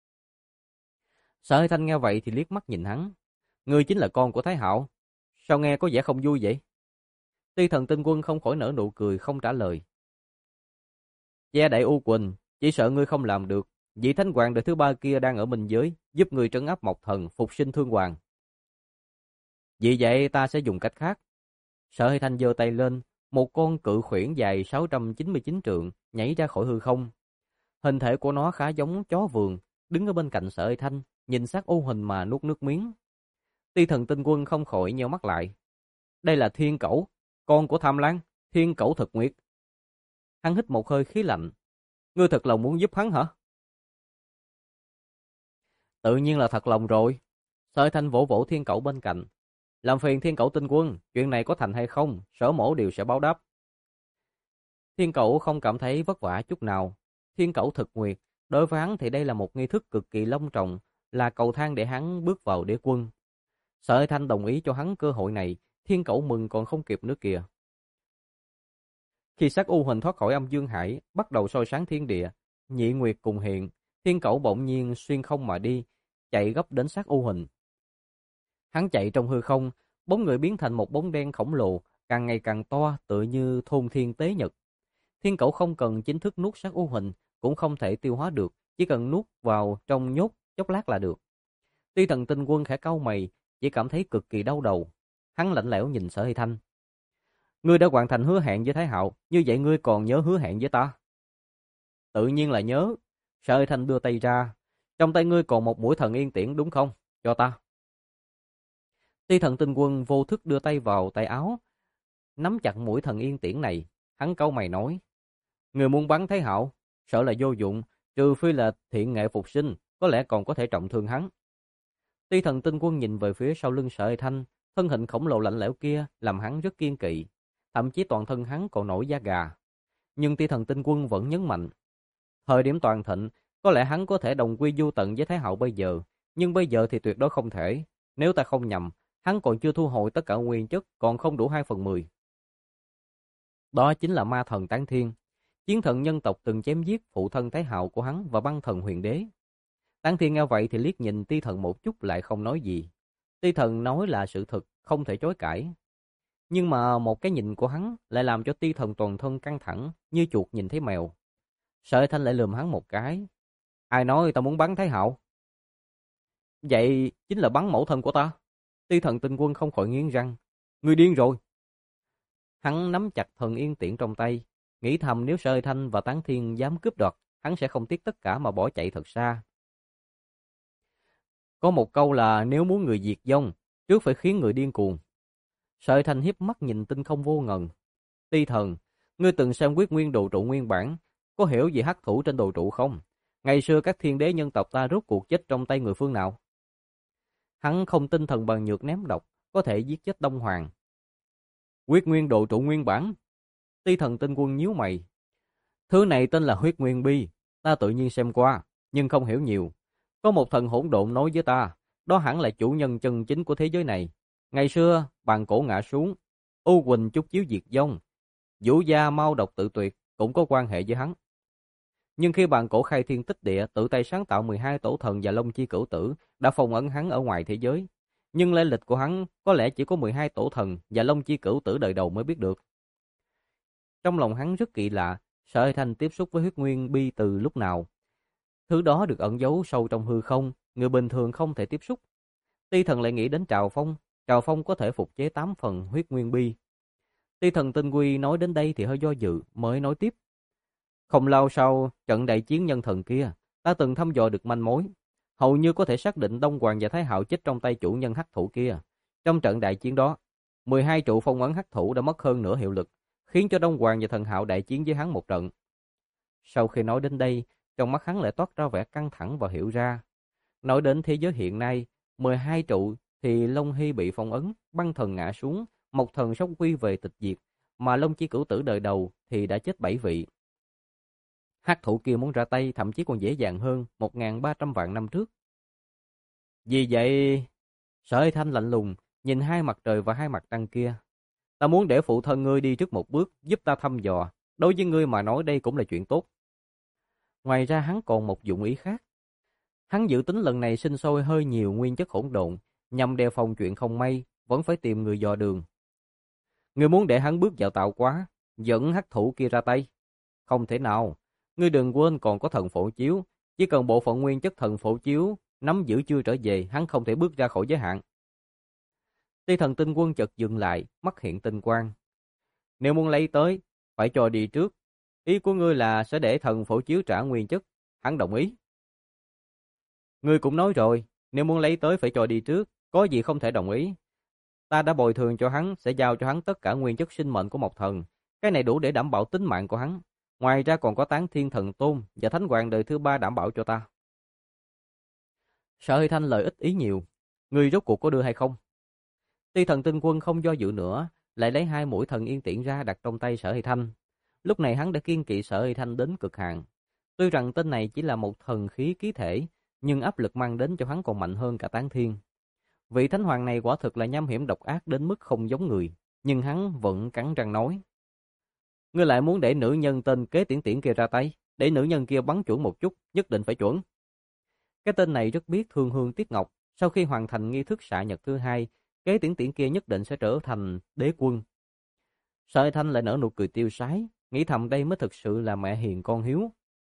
Sở Hải Thanh nghe vậy thì liếc mắt nhìn hắn. Ngươi chính là con của Thái Hạo. Sao nghe có vẻ không vui vậy? Ti Thần Tinh Quân không khỏi nở nụ cười không trả lời. Che đậy U Quỳnh, chỉ sợ ngươi không làm được. Vị Thánh Hoàng đời thứ ba kia đang ở minh giới, giúp ngươi trấn áp Mộc Thần, phục sinh Thương Hoàng. Vì vậy ta sẽ dùng cách khác. Sở Hải Thanh giơ tay lên, một con cự khuyển dài 699 trượng nhảy ra khỏi hư không. Hình thể của nó khá giống chó vườn, đứng ở bên cạnh Sở Hải Thanh, nhìn sát u hình mà nuốt nước miếng. Ti Thần Tinh Quân không khỏi nheo mắt lại. Đây là Thiên Cẩu, con của Tham Lang, Thiên Cẩu Thực Nguyệt. Hắn hít một hơi khí lạnh. Ngươi thật lòng muốn giúp hắn hả? Tự nhiên là thật lòng rồi. Sở Hải Thanh vỗ vỗ Thiên Cẩu bên cạnh. Làm phiền Thiên Cẩu Tinh Quân, chuyện này có thành hay không, Sở mỗ đều sẽ báo đáp. Thiên Cẩu không cảm thấy vất vả chút nào. Thiên Cẩu Thực Nguyệt, đối với hắn thì đây là một nghi thức cực kỳ long trọng, là cầu thang để hắn bước vào đế quân. Sở Hải Thanh đồng ý cho hắn cơ hội này, Thiên Cẩu mừng còn không kịp nữa kìa. Khi sắc u hình thoát khỏi âm dương hải, bắt đầu soi sáng thiên địa, nhị nguyệt cùng hiện, Thiên Cẩu bỗng nhiên xuyên không mà đi, chạy gấp đến sắc u hình. Hắn chạy trong hư không, bóng người biến thành một bóng đen khổng lồ, càng ngày càng to, tựa như thôn thiên tế nhật. Thiên Cẩu không cần chính thức nuốt sắc u hình, cũng không thể tiêu hóa được, chỉ cần nuốt vào trong nhốt chốc lát là được. Ti Thần Tinh Quân khẽ cau mày, chỉ cảm thấy cực kỳ đau đầu. Hắn lạnh lẽo nhìn Sở Hải Thanh. Ngươi đã hoàn thành hứa hẹn với Thái Hạo, như vậy ngươi còn nhớ hứa hẹn với ta? Tự nhiên là nhớ. Sở Hải Thanh đưa tay ra. Trong tay ngươi còn một mũi thần yên tiễn đúng không? Cho ta. Ti Thần Tinh Quân vô thức đưa tay vào tay áo, nắm chặt mũi thần yên tiễn này. Hắn cau mày nói. Người muốn bắn Thái Hạo, sợ là vô dụng, trừ phi là thiện nghệ phục sinh, có lẽ còn có thể trọng thương hắn. Ti Thần Tinh Quân nhìn về phía sau lưng Sở Hải Thanh, thân hình khổng lồ lạnh lẽo kia làm hắn rất kiên kỵ, thậm chí toàn thân hắn còn nổi da gà. Nhưng Ti Thần Tinh Quân vẫn nhấn mạnh, thời điểm toàn thịnh, có lẽ hắn có thể đồng quy vu tận với Thái Hạo bây giờ, nhưng bây giờ thì tuyệt đối không thể. Nếu ta không nhầm, hắn còn chưa thu hồi tất cả nguyên chất, còn không đủ 2/10. Đó chính là ma thần Tán Thiên, chiến thần nhân tộc từng chém giết phụ thân Thái Hạo của hắn và băng thần Huyền Đế. Tán Thiên nghe vậy thì liếc nhìn Ti Thần một chút lại không nói gì. Ti Thần nói là sự thật, không thể chối cãi. Nhưng mà một cái nhìn của hắn lại làm cho Ti Thần toàn thân căng thẳng, như chuột nhìn thấy mèo. Sở Hải Thanh lại lườm hắn một cái. Ai nói ta muốn bắn Thái Hạo? Vậy chính là bắn mẫu thân của ta. Ti Thần Tinh Quân không khỏi nghiến răng. Ngươi điên rồi. Hắn nắm chặt thần yên tiễn trong tay, nghĩ thầm nếu Sở Hải Thanh và Tán Thiên dám cướp đoạt, hắn sẽ không tiếc tất cả mà bỏ chạy thật xa. Có một câu là nếu muốn người diệt vong, trước phải khiến người điên cuồng. Sở Hải Thanh hiếp mắt nhìn tinh không vô ngần. Ti Thần, ngươi từng xem Quyết Nguyên đồ trụ nguyên bản, có hiểu về hắc thủ trên đồ trụ không? Ngày xưa các thiên đế nhân tộc ta rốt cuộc chết trong tay người phương nào? Hắn không tin thần bằng nhược ném độc có thể giết chết Đông Hoàng. Quyết Nguyên đồ trụ nguyên bản. Ti Thần Tinh Quân nhíu mày. Thứ này tên là Huyết Nguyên Bi, ta tự nhiên xem qua, nhưng không hiểu nhiều. Có một thần hỗn độn nói với ta, đó hẳn là chủ nhân chân chính của thế giới này. Ngày xưa, bàn cổ ngã xuống, U Quỳnh chút chiếu diệt vong, Vũ Gia mau độc tự tuyệt cũng có quan hệ với hắn. Nhưng khi bàn cổ khai thiên tích địa, tự tay sáng tạo 12 tổ thần và Long Chi Cửu Tử, đã phong ấn hắn ở ngoài thế giới. Nhưng lai lịch của hắn có lẽ chỉ có 12 tổ thần và Long Chi Cửu Tử đời đầu mới biết được. Trong lòng hắn rất kỳ lạ, Sở Hải Thanh tiếp xúc với Huyết Nguyên Bi từ lúc nào? Thứ đó được ẩn giấu sâu trong hư không, người bình thường không thể tiếp xúc. Ti Thần lại nghĩ đến Trào Phong có thể phục chế 8 phần Huyết Nguyên Bi. Ti Thần Tinh Quy nói đến đây thì hơi do dự, mới nói tiếp. Không lâu sau trận đại chiến nhân thần kia, ta từng thăm dò được manh mối, hầu như có thể xác định Đông Hoàng và Thái Hạo chết trong tay chủ nhân hắc thủ kia. Trong trận đại chiến đó, 12 trụ phong ấn hắc thủ đã mất hơn nửa hiệu lực, khiến cho Đông Hoàng và Thần Hạo đại chiến với hắn một trận. Sau khi nói đến đây, trong mắt hắn lại toát ra vẻ căng thẳng và hiểu ra. Nói đến thế giới hiện nay, 12 trụ thì Long Hy bị phong ấn, băng thần ngã xuống, Mộc thần sống quy về tịch diệt, mà Long Chi Cửu Tử đời đầu thì đã chết 7 vị. Hắc thủ kia muốn ra tay thậm chí còn dễ dàng hơn 1.300 vạn năm trước. Vì vậy, Sở Hải Thanh lạnh lùng nhìn hai mặt trời và hai mặt trăng kia. Ta muốn để phụ thân ngươi đi trước một bước, giúp ta thăm dò. Đối với ngươi mà nói đây cũng là chuyện tốt. Ngoài ra hắn còn một dụng ý khác. Hắn dự tính lần này sinh sôi hơi nhiều nguyên chất hỗn độn, nhằm đề phòng chuyện không may, vẫn phải tìm người dò đường. Ngươi muốn để hắn bước vào tạo hóa, dẫn hắc thủ kia ra tay? Không thể nào. Ngươi đừng quên còn có thần phổ chiếu. Chỉ cần bộ phận nguyên chất thần phổ chiếu nắm giữ chưa trở về, hắn không thể bước ra khỏi giới hạn. Ti Thần Tinh Quân chợt dừng lại, mắt hiện tinh quang. Nếu muốn lấy tới, phải cho đi trước. Ý của ngươi là sẽ để thần phổ chiếu trả nguyên chất. Hắn đồng ý. Ngươi cũng nói rồi, nếu muốn lấy tới phải cho đi trước, có gì không thể đồng ý. Ta đã bồi thường cho hắn, sẽ giao cho hắn tất cả nguyên chất sinh mệnh của một thần. Cái này đủ để đảm bảo tính mạng của hắn. Ngoài ra còn có Tán Thiên Thần Tôn và Thánh Hoàng đời thứ 3 đảm bảo cho ta. Sở Hơi Thanh lời ít ý nhiều. Ngươi rốt cuộc có đưa hay không? Ti Thần Tinh Quân không do dự nữa, lại lấy 2 mũi thần yên tiễn ra đặt trong tay Sở Hơi Thanh. Lúc này hắn đã kiên kỵ Sở Hơi Thanh đến cực hạn. Tuy rằng tên này chỉ là một thần khí ký thể, nhưng áp lực mang đến cho hắn còn mạnh hơn cả Tán Thiên. Vị Thánh Hoàng này quả thực là nham hiểm độc ác đến mức không giống người, nhưng hắn vẫn cắn răng nói. Ngươi lại muốn để nữ nhân tên Kế Tiễn Tiễn kia ra tay, để nữ nhân kia bắn chuẩn một chút, nhất định phải chuẩn. Cái tên này rất biết thương hương tiếc ngọc, sau khi hoàn thành nghi thức xạ nhật thứ 2, Kế Tiễn Tiễn kia nhất định sẽ trở thành đế quân. Sở Thanh lại nở nụ cười tiêu sái, nghĩ thầm đây mới thực sự là mẹ hiền con hiếu.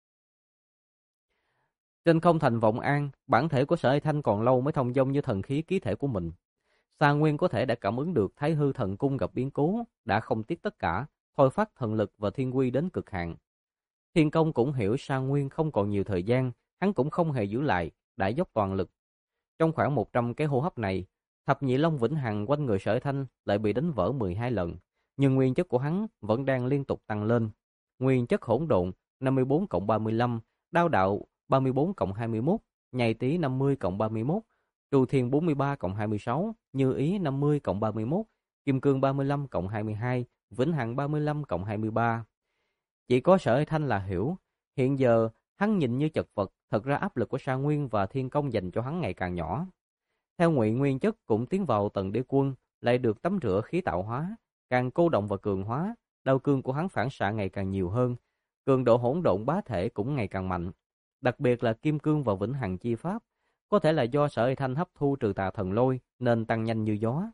Trên không thành Vọng An, bản thể của Sở Thanh còn lâu mới thông dong như thần khí ký thể của mình. Sa Nguyên có thể đã cảm ứng được Thái Hư Thần Cung gặp biến cố, đã không tiếc tất cả, thôi phát thần lực và thiên quy đến cực hạn. Thiên Công cũng hiểu Sa Nguyên không còn nhiều thời gian, hắn cũng không hề giữ lại, đã dốc toàn lực. Trong khoảng 100 cái hô hấp này, thập nhị long vĩnh hằng quanh người Sở Thanh lại bị đánh vỡ 12 lần, nhưng nguyên chất của hắn vẫn đang liên tục tăng lên. Nguyên chất hỗn độn 54 cộng 35, đao đạo 34 cộng 21, nhầy tý 50 cộng 31, trù thiên 43 cộng 26, như ý 50 cộng 31, kim cương 35 cộng 22, vĩnh hằng 35 cộng 23. Chỉ có Sở Thanh là hiểu, hiện giờ hắn nhìn như chật vật, thật ra áp lực của Sa Nguyên và Thiên Công dành cho hắn ngày càng nhỏ. Theo Ngụy nguyên chất cũng tiến vào tầng đế quân, lại được tắm rửa khí tạo hóa, càng cô động và cường hóa, đao cương của hắn phản xạ ngày càng nhiều hơn, cường độ hỗn độn bá thể cũng ngày càng mạnh. Đặc biệt là kim cương và vĩnh hằng chi pháp, có thể là do Sở Thanh hấp thu trừ tà thần lôi nên tăng nhanh như gió.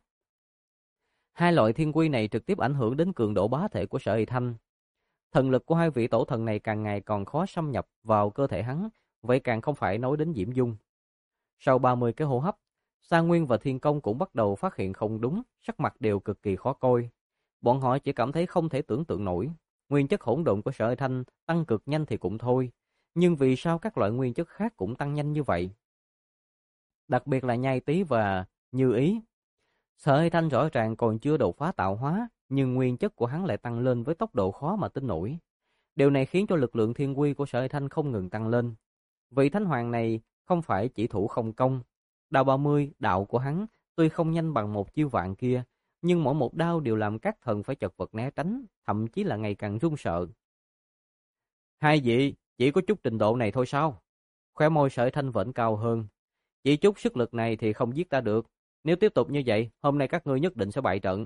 Hai loại thiên quy này trực tiếp ảnh hưởng đến cường độ bá thể của Sở Thanh. Thần lực của hai vị tổ thần này càng ngày còn khó xâm nhập vào cơ thể hắn, vậy càng không phải nói đến Diễm Dung. Sau 30 cái hô hấp, Sa Nguyên và Thiên Công cũng bắt đầu phát hiện không đúng, sắc mặt đều cực kỳ khó coi. Bọn họ chỉ cảm thấy không thể tưởng tượng nổi, nguyên chất hỗn độn của Sở Thanh tăng cực nhanh thì cũng thôi, nhưng vì sao các loại nguyên chất khác cũng tăng nhanh như vậy? Đặc biệt là nhai tý và như ý. Sở Thanh rõ ràng còn chưa đột phá tạo hóa, nhưng nguyên chất của hắn lại tăng lên với tốc độ khó mà tin nổi. Điều này khiến cho lực lượng thiên quy của Sở Thanh không ngừng tăng lên. Vị Thánh Hoàng này không phải chỉ thủ không công. Đao 30, đạo của hắn, tuy không nhanh bằng một chiêu vạn kia, nhưng mỗi một đao đều làm các thần phải chật vật né tránh, thậm chí là ngày càng run sợ. Hai vị, chỉ có chút trình độ này thôi sao? Khóe môi Sở Thanh vẫn cao hơn. Chỉ chút sức lực này thì không giết ta được. Nếu tiếp tục như vậy, hôm nay các ngươi nhất định sẽ bại trận.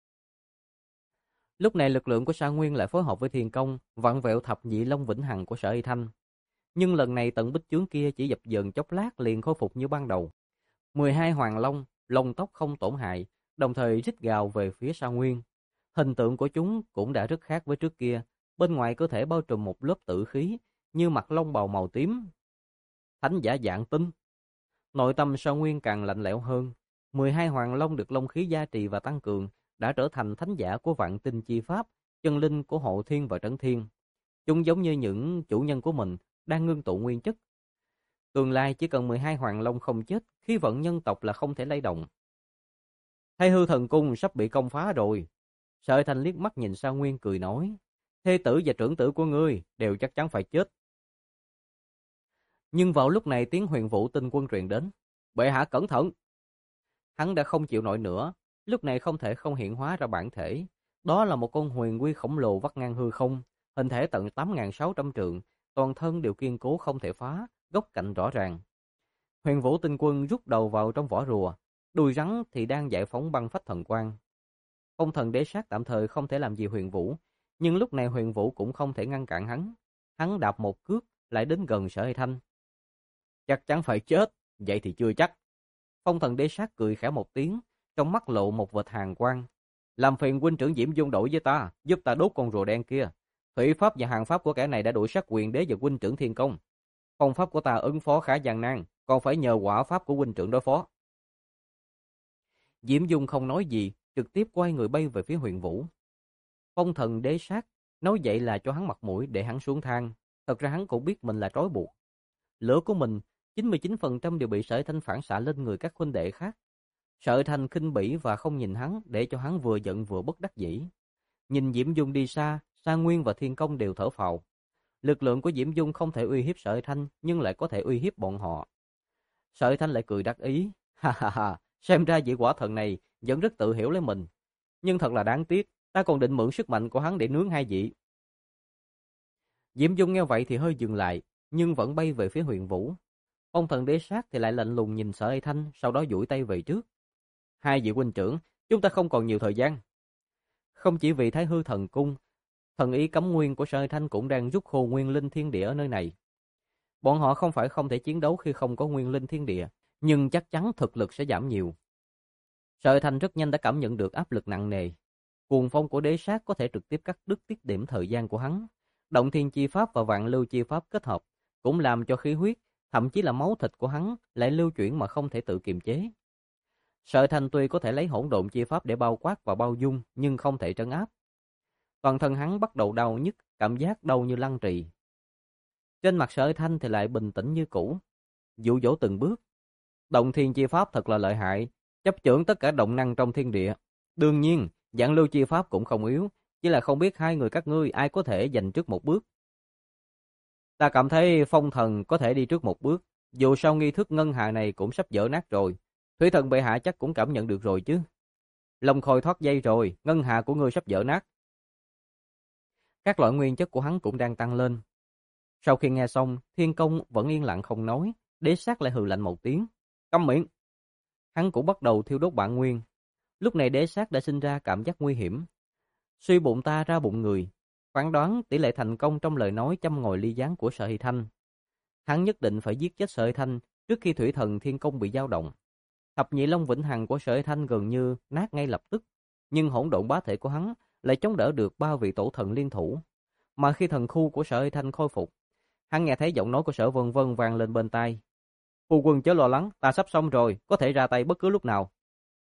Lúc này lực lượng của Sa Nguyên lại phối hợp với Thiên Công, vặn vẹo thập nhị long vĩnh hằng của Sở Thanh. Nhưng lần này tận bích chướng kia chỉ dập dờn chốc lát liền khôi phục như ban đầu. 12 hoàng long, lông tóc không tổn hại, đồng thời rít gào về phía Sa Nguyên. Hình tượng của chúng cũng đã rất khác với trước kia, bên ngoài cơ thể bao trùm một lớp tử khí, như mặt lông bào màu tím. Thánh giả dạng tinh. Nội tâm Sa Nguyên càng lạnh lẽo hơn. 12 hoàng long được long khí gia trì và tăng cường, đã trở thành thánh giả của vạn tinh chi pháp, chân linh của hộ thiên và trấn thiên. Chúng giống như những chủ nhân của mình đang ngưng tụ nguyên chất. Tương lai chỉ cần 12 hoàng long không chết, khí vận nhân tộc là không thể lay động. Thái Hư Thần Cung sắp bị công phá rồi. Sở Thanh liếc mắt nhìn Sa Nguyên cười nói, thê tử và trưởng tử của ngươi đều chắc chắn phải chết. Nhưng vào lúc này tiếng Huyền Vũ Tinh Quân truyền đến, bệ hạ cẩn thận. Hắn đã không chịu nổi nữa, lúc này không thể không hiện hóa ra bản thể. Đó là một con huyền quy khổng lồ vắt ngang hư không, hình thể tận 8.600 trượng, toàn thân đều kiên cố không thể phá, góc cạnh rõ ràng. Huyền Vũ Tinh Quân rút đầu vào trong vỏ rùa, đuôi rắn thì đang giải phóng băng phách thần quang. Phong thần đế sát tạm thời không thể làm gì Huyền Vũ, nhưng lúc này Huyền Vũ cũng không thể ngăn cản hắn. Hắn đạp một cước, lại đến gần Sở Hy Thanh. Chắc chắn phải chết, vậy thì chưa chắc. Phong thần đế sát cười khẽ một tiếng, trong mắt lộ một vệt hàn quang. Làm phiền huynh trưởng Diễm Dung đổi với ta, giúp ta đốt con rùa đen kia. Thủy pháp và hàng pháp của kẻ này đã đuổi sát quyền đế và huynh trưởng Thiên Công. Phong pháp của ta ứng phó khá gian nan, còn phải nhờ quả pháp của huynh trưởng đối phó. Diễm Dung không nói gì, trực tiếp quay người bay về phía Huyền Vũ. Phong thần đế sát nói vậy là cho hắn mặt mũi để hắn xuống thang. Thật ra hắn cũng biết mình là trói buộc. Lửa của mình 99% đều bị Sở Thanh phản xạ lên người các huynh đệ khác. Sở Thanh khinh bỉ và không nhìn hắn, để cho hắn vừa giận vừa bất đắc dĩ. Nhìn Diễm Dung đi xa, Sa Nguyên và Thiên Công đều thở phào. Lực lượng của Diễm Dung không thể uy hiếp Sở Thanh, nhưng lại có thể uy hiếp bọn họ. Sở Thanh lại cười đắc ý, ha ha ha, xem ra vị quả thần này vẫn rất tự hiểu lấy mình. Nhưng thật là đáng tiếc, ta còn định mượn sức mạnh của hắn để nướng hai vị. Diễm Dung nghe vậy thì hơi dừng lại, nhưng vẫn bay về phía Huyền Vũ. Phong thần đế sát thì lại lạnh lùng nhìn Sở Thanh, sau đó duỗi tay về trước. Hai vị huynh trưởng, chúng ta không còn nhiều thời gian. Không chỉ vì Thái Hư thần cung, thần ý cấm nguyên của Sở Thanh cũng đang rút khô nguyên linh thiên địa ở nơi này. Bọn họ không phải không thể chiến đấu khi không có nguyên linh thiên địa, nhưng chắc chắn thực lực sẽ giảm nhiều. Sở Thanh rất nhanh đã cảm nhận được áp lực nặng nề. Cuồng phong của đế sát có thể trực tiếp cắt đứt tiết điểm thời gian của hắn. Động thiên chi pháp và vạn lưu chi pháp kết hợp cũng làm cho khí huyết, thậm chí là máu thịt của hắn lại lưu chuyển mà không thể tự kiềm chế. Sở Thanh tuy có thể lấy hỗn độn chi pháp để bao quát và bao dung, nhưng không thể trấn áp. Toàn thân hắn bắt đầu đau nhức, cảm giác đau như lăng trì. Trên mặt Sở Thanh thì lại bình tĩnh như cũ, dụ dỗ từng bước. Động thiên chi pháp thật là lợi hại, chấp chưởng tất cả động năng trong thiên địa. Đương nhiên, vạn lưu chi pháp cũng không yếu, chỉ là không biết hai người các ngươi ai có thể giành trước một bước. Ta cảm thấy phong thần có thể đi trước một bước, dù sao nghi thức ngân hà này cũng sắp vỡ nát rồi. Thủy thần bệ hạ chắc cũng cảm nhận được rồi chứ. Long khôi thoát dây rồi, ngân hà của ngươi sắp vỡ nát. Các loại nguyên chất của hắn cũng đang tăng lên. Sau khi nghe xong, Thiên Công vẫn yên lặng không nói, đế sát lại hừ lạnh một tiếng. Câm miệng! Hắn cũng bắt đầu thiêu đốt bản nguyên. Lúc này đế sát đã sinh ra cảm giác nguy hiểm. Suy bụng ta ra bụng người, phán đoán tỷ lệ thành công trong lời nói châm ngòi ly gián của Sở Hy Thanh. Hắn nhất định phải giết chết Sở Hy Thanh trước khi thủy thần Thiên Công bị dao động. Thập nhị long vĩnh hằng của Sở Hy Thanh gần như nát ngay lập tức, nhưng hỗn độn bá thể của hắn lại chống đỡ được ba vị tổ thần liên thủ. Mà khi thần khu của Sở Hy Thanh khôi phục, hắn nghe thấy giọng nói của Sở Vân Vân vang lên bên tai. Phu quân chớ lo lắng, ta sắp xong rồi, có thể ra tay bất cứ lúc nào.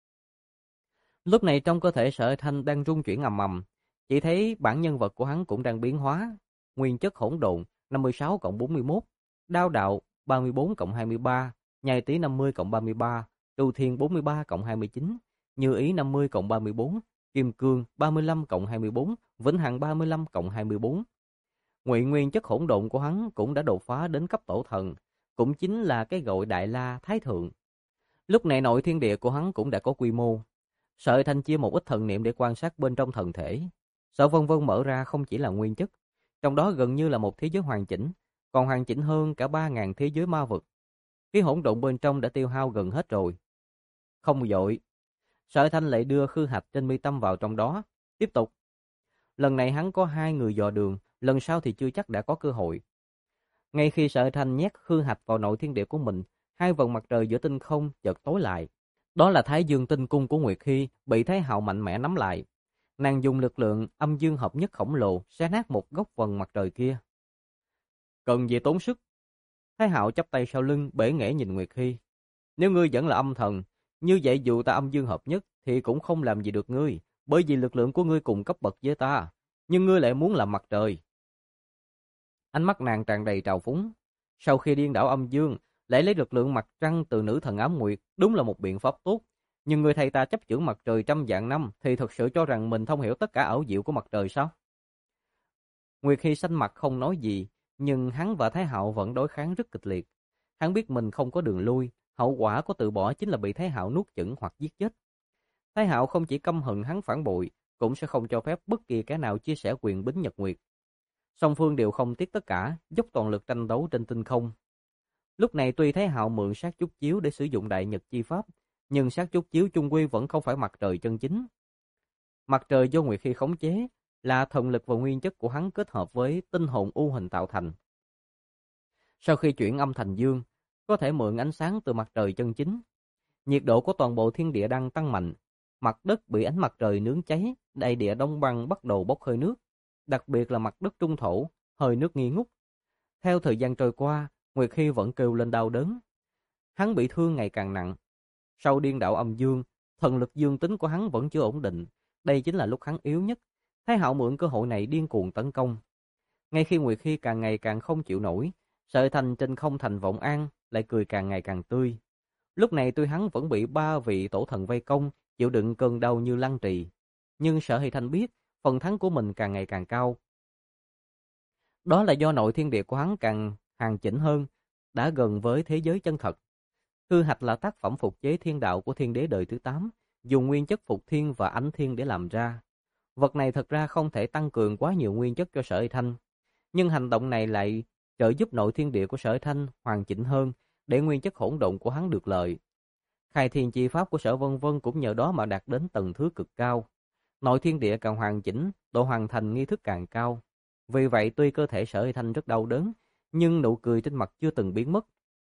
Lúc này trong cơ thể Sở Hy Thanh đang rung chuyển ầm ầm, chỉ thấy bản nhân vật của hắn cũng đang biến hóa. Nguyên chất hỗn độn 56+41, đao đạo 34+23, nhai tí 50+33, Trù Thiên 43+29, Như Ý 50+34, Kim Cương 35+24, Vĩnh Hằng 35+24. Ngụy nguyên chất hỗn độn của hắn cũng đã đột phá đến cấp tổ thần, cũng chính là cái gọi Đại La Thái Thượng. Lúc này nội thiên địa của hắn cũng đã có quy mô. Sở Thanh chia một ít thần niệm để quan sát bên trong thần thể. Sở Vân Vân mở ra không chỉ là nguyên chất, trong đó gần như là một thế giới hoàn chỉnh, còn hoàn chỉnh hơn cả 3.000 thế giới ma vực. Cái hỗn độn bên trong đã tiêu hao gần hết rồi. Không vội. Sở Thanh lại đưa khư hạch trên mi tâm vào trong đó. Tiếp tục. Lần này hắn có 2 người dò đường, lần sau thì chưa chắc đã có cơ hội. Ngay khi Sở Thanh nhét khư hạch vào nội thiên địa của mình, 2 vầng mặt trời giữa tinh không chợt tối lại. Đó là Thái Dương tinh cung của Nguyệt Hy bị Thái Hạo mạnh mẽ nắm lại. Nàng dùng lực lượng âm dương hợp nhất khổng lồ xé nát một góc vầng mặt trời kia. Cần gì tốn sức? Thái Hạo chắp tay sau lưng bể nghễ nhìn Nguyệt Hy. Nếu ngươi vẫn là âm thần, như vậy dù ta âm dương hợp nhất thì cũng không làm gì được ngươi, bởi vì lực lượng của ngươi cùng cấp bậc với ta, nhưng ngươi lại muốn làm mặt trời. Ánh mắt nàng tràn đầy trào phúng. Sau khi điên đảo âm dương, lại lấy lực lượng mặt trăng từ nữ thần ám nguyệt, đúng là một biện pháp tốt. Nhưng người thầy ta chấp chưởng mặt trời trăm vạn năm thì thật sự cho rằng mình thông hiểu tất cả ảo diệu của mặt trời sao? Nguyệt Hy xanh mặt không nói gì, nhưng hắn và Thái Hạo vẫn đối kháng rất kịch liệt. Hắn biết mình không có đường lui, hậu quả của từ bỏ chính là bị Thái Hạo nuốt chửng hoặc giết chết. Thái Hạo không chỉ căm hận hắn phản bội, cũng sẽ không cho phép bất kỳ kẻ nào chia sẻ quyền bính nhật nguyệt. Song phương đều không tiếc tất cả, dốc toàn lực tranh đấu trên tinh không. Lúc này tuy Thái Hạo mượn sát chúc chiếu để sử dụng đại nhật chi pháp, nhưng sát chúc chiếu chung quy vẫn không phải mặt trời chân chính. Mặt trời do Nguyệt Hy khống chế là thần lực và nguyên chất của hắn kết hợp với tinh hồn u hình tạo thành. Sau khi chuyển âm thành dương, có thể mượn ánh sáng từ mặt trời chân chính. Nhiệt độ của toàn bộ thiên địa đang tăng mạnh, mặt đất bị ánh mặt trời nướng cháy, đại địa đông băng bắt đầu bốc hơi nước, đặc biệt là mặt đất trung thổ, hơi nước nghi ngút. Theo thời gian trôi qua, Nguyệt Hy vẫn kêu lên đau đớn. Hắn bị thương ngày càng nặng. Sau điên đạo âm dương, thần lực dương tính của hắn vẫn chưa ổn định. Đây chính là lúc hắn yếu nhất. Thái Hạo mượn cơ hội này điên cuồng tấn công. Ngay khi Nguyệt Hy càng ngày càng không chịu nổi, Sợi Thành trên không thành vọng an lại cười càng ngày càng tươi. Lúc này tuy hắn vẫn bị 3 vị tổ thần vây công, chịu đựng cơn đau như lăng trì, nhưng Sở Hy Thanh biết phần thắng của mình càng ngày càng cao. Đó là do nội thiên địa của hắn càng hoàn chỉnh hơn, đã gần với thế giới chân thật. Hư Hạch là tác phẩm phục chế thiên đạo của thiên đế đời thứ 8, dùng nguyên chất phục thiên và ánh thiên để làm ra. Vật này thật ra không thể tăng cường quá nhiều nguyên chất cho Sở Hy Thanh, nhưng hành động này lại trợ giúp nội thiên địa của Sở Hy Thanh hoàn chỉnh hơn, để nguyên chất hỗn độn của hắn được lợi. Khai thiên chi pháp của Sở Vân Vân cũng nhờ đó mà đạt đến tầng thứ cực cao. Nội thiên địa càng hoàn chỉnh, độ hoàn thành nghi thức càng cao. Vì vậy tuy cơ thể Sở Hy Thanh rất đau đớn, nhưng nụ cười trên mặt chưa từng biến mất.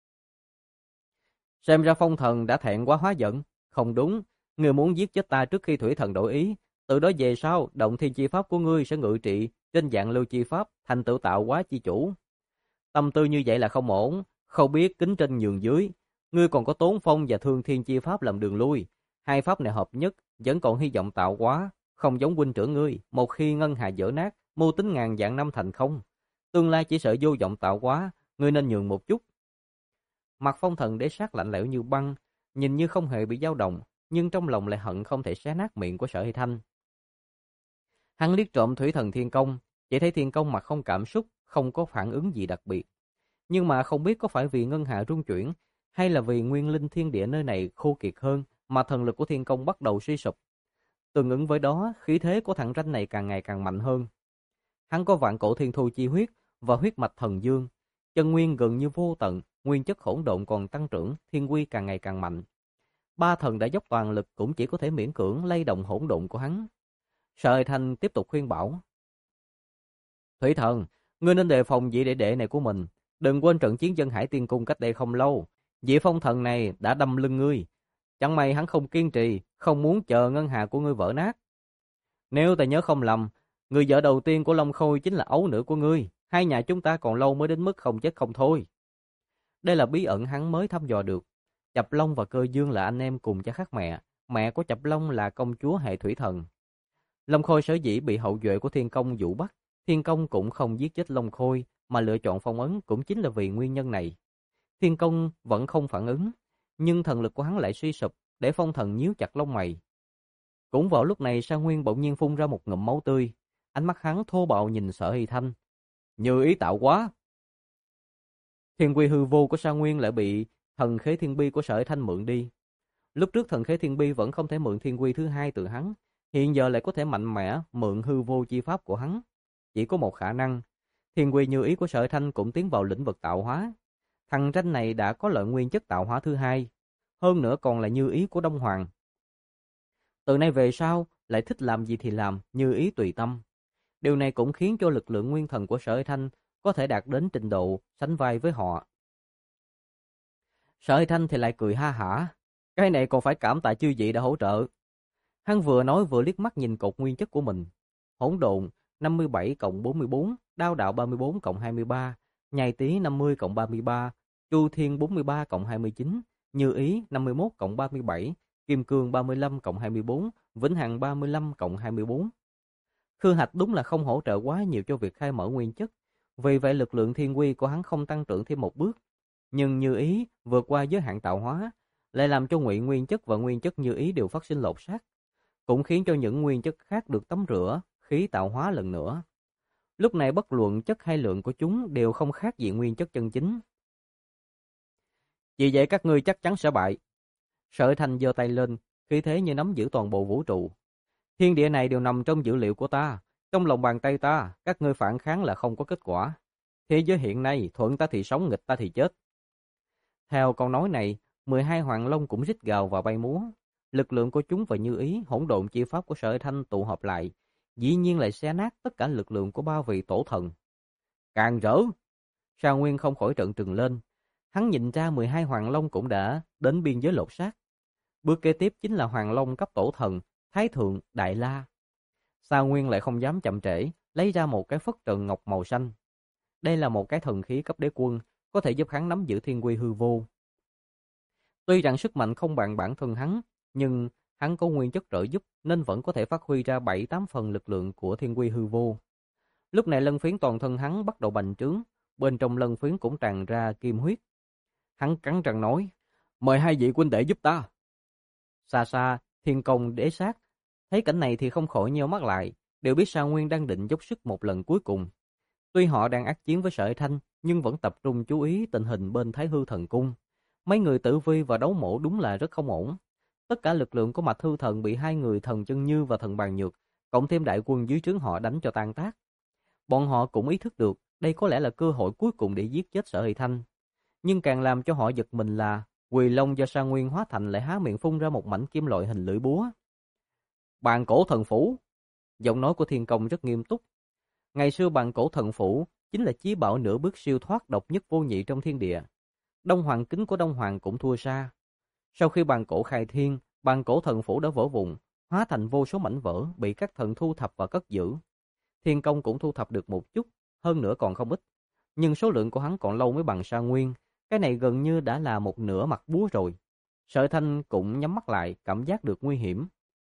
Xem ra Phong Thần đã thẹn quá hóa giận. Không đúng, ngươi muốn giết chết ta trước khi Thủy Thần đổi ý. Từ đó về sau, động thiên chi pháp của ngươi sẽ ngự trị trên dạng lưu chi pháp, thành tựu tạo hóa chi chủ. Tâm tư như vậy là không ổn, không biết kính trên nhường dưới. Ngươi còn có Tốn Phong và Thương Thiên chi pháp làm đường lui. Hai pháp này hợp nhất, vẫn còn hy vọng tạo hóa. Không giống huynh trưởng ngươi, một khi ngân hà vỡ nát, mưu tính ngàn vạn năm thành không. Tương lai chỉ sợ vô vọng tạo hóa, ngươi nên nhường một chút. Mặt Phong Thần đế sát lạnh lẽo như băng, nhìn như không hề bị dao động, nhưng trong lòng lại hận không thể xé nát miệng của Sở Hy Thanh. Hắn liếc trộm Thủy Thần Thiên Công, chỉ thấy Thiên Công mặt không cảm xúc, không có phản ứng gì đặc biệt. Nhưng mà không biết có phải vì ngân hà rung chuyển, hay là vì nguyên linh thiên địa nơi này khô kiệt hơn, mà thần lực của Thiên Công bắt đầu suy sụp. Tương ứng với đó, khí thế của thằng ranh này càng ngày càng mạnh hơn. Hắn có vạn cổ thiên thu chi huyết và huyết mạch thần dương, chân nguyên gần như vô tận, nguyên chất hỗn độn còn tăng trưởng, thiên quy càng ngày càng mạnh. Ba thần đã dốc toàn lực cũng chỉ có thể miễn cưỡng lay động hỗn độn của hắn. Sở Hy Thanh tiếp tục khuyên bảo: Thủy Thần, ngươi nên đề phòng vị đệ đệ này của mình. Đừng quên trận chiến Dân Hải Tiên Cung cách đây không lâu, vị Phong Thần này đã đâm lưng ngươi. Chẳng may hắn không kiên trì, không muốn chờ ngân hà của ngươi vỡ nát. Nếu ta nhớ không lầm, người vợ đầu tiên của Long Khôi chính là ấu nữ của ngươi. Hai nhà chúng ta còn lâu mới đến mức không chết không thôi. Đây là bí ẩn hắn mới thăm dò được. Chập Long và Cơ Dương là anh em cùng cha khác mẹ. Mẹ của Chập Long là công chúa hệ thủy thần. Long Khôi sở dĩ bị hậu duệ của Thiên Công dụ bắt, Thiên Công cũng không giết chết Long Khôi mà lựa chọn phong ấn, cũng chính là vì nguyên nhân này. Thiên Công vẫn không phản ứng, nhưng thần lực của hắn lại suy sụp, để Phong Thần nhíu chặt lông mày. Cũng vào lúc này, Sa Nguyên bỗng nhiên phun ra một ngụm máu tươi, ánh mắt hắn thô bạo nhìn Sở Hy Thanh. Như ý tạo quá. Thiên quy hư vô của Sa Nguyên lại bị thần khế thiên bi của Sở Hy Thanh mượn đi. Lúc trước thần khế thiên bi vẫn không thể mượn thiên quy thứ hai từ hắn, hiện giờ lại có thể mạnh mẽ mượn hư vô chi pháp của hắn. Chỉ có một khả năng, thiên quy như ý của Sở Hy Thanh cũng tiến vào lĩnh vực tạo hóa. Thằng tranh này đã có lợi nguyên chất tạo hóa thứ hai, hơn nữa còn là như ý của Đông Hoàng. Từ nay về sau, lại thích làm gì thì làm, như ý tùy tâm. Điều này cũng khiến cho lực lượng nguyên thần của Sở Hy Thanh có thể đạt đến trình độ sánh vai với họ. Sở Hy Thanh thì lại cười ha hả. Cái này còn phải cảm tạ chư vị đã hỗ trợ. Hắn vừa nói vừa liếc mắt nhìn cột nguyên chất của mình. Hỗn độn 57+44, đao đạo 34+23, nhai tý 50+33, chu thiên 43+29, như ý 51+37, kim cương 35+24, vĩnh hằng 35+24. Khư Hạch đúng là không hỗ trợ quá nhiều cho việc khai mở nguyên chất, vì vậy lực lượng thiên quy của hắn không tăng trưởng thêm một bước. Nhưng như ý vượt qua giới hạn tạo hóa, lại làm cho ngụy nguyên chất và nguyên chất như ý đều phát sinh lột xác, cũng khiến cho những nguyên chất khác được tắm rửa, khí tạo hóa lần nữa. Lúc này bất luận chất hay lượng của chúng đều không khác gì nguyên chất chân chính. Vì vậy các ngươi chắc chắn sẽ bại. Sở Thanh giơ tay lên, khí thế như nắm giữ toàn bộ vũ trụ. Thiên địa này đều nằm trong dữ liệu của ta, trong lòng bàn tay ta, các ngươi phản kháng là không có kết quả. Thế giới hiện nay, thuận ta thì sống, nghịch ta thì chết. Theo câu nói này, 12 hoàng long cũng rít gào và bay múa. Lực lượng của chúng và Như Ý, hỗn độn chi pháp của Sở Hải Thanh tụ hợp lại, dĩ nhiên lại xé nát tất cả lực lượng của ba vị tổ thần. Càng rỡ! Sa Nguyên không khỏi trợn trừng lên. Hắn nhìn ra 12 Hoàng Long cũng đã đến biên giới lột xác. Bước kế tiếp chính là Hoàng Long cấp tổ thần, Thái Thượng, Đại La. Sa Nguyên lại không dám chậm trễ, lấy ra một cái phất trần ngọc màu xanh. Đây là một cái thần khí cấp đế quân, có thể giúp hắn nắm giữ thiên quy hư vô. Tuy rằng sức mạnh không bằng bản thân hắn, nhưng hắn có nguyên chất trợ giúp nên vẫn có thể phát huy ra 7-8 phần lực lượng của thiên quy hư vô. Lúc này lân phiến toàn thân hắn bắt đầu bành trướng, bên trong lân phiến cũng tràn ra kim huyết. Hắn cắn răng nói, mời hai vị huynh đệ giúp ta. Xa xa, Thiên Công, Đế Sát thấy cảnh này thì không khỏi nheo mắt lại, đều biết Sa Nguyên đang định dốc sức một lần cuối cùng. Tuy họ đang ác chiến với Sở Hải Thanh, nhưng vẫn tập trung chú ý tình hình bên Thái Hư Thần Cung. Mấy người Tử Vi và Đấu Mổ đúng là rất không ổn. Tất cả lực lượng của Mạch Hư Thần bị hai người Thần Chân Như và Thần Bàn Nhược, cộng thêm đại quân dưới trướng họ đánh cho tan tác. Bọn họ cũng ý thức được đây có lẽ là cơ hội cuối cùng để giết chết Sở Hải Thanh. Nhưng càng làm cho họ giật mình là Quỳ Long do Sa Nguyên hóa thành lại há miệng phun ra một mảnh kim loại hình lưỡi búa. Bàn Cổ Thần Phủ. Giọng nói của Thiên Công rất nghiêm túc. Ngày xưa Bàn Cổ Thần Phủ chính là chí bảo nửa bước siêu thoát độc nhất vô nhị trong thiên địa. Đông Hoàng kính của Đông Hoàng cũng thua xa. Sau khi Bàn Cổ khai thiên, Bàn Cổ Thần Phủ đã vỡ vụn, hóa thành vô số mảnh vỡ bị các thần thu thập và cất giữ. Thiên Công cũng thu thập được một chút, hơn nữa còn không ít. Nhưng số lượng của hắn còn lâu mới bằng Sa Nguyên, cái này gần như đã là một nửa mặt búa rồi. Sở Thanh cũng nhắm mắt lại, cảm giác được nguy hiểm.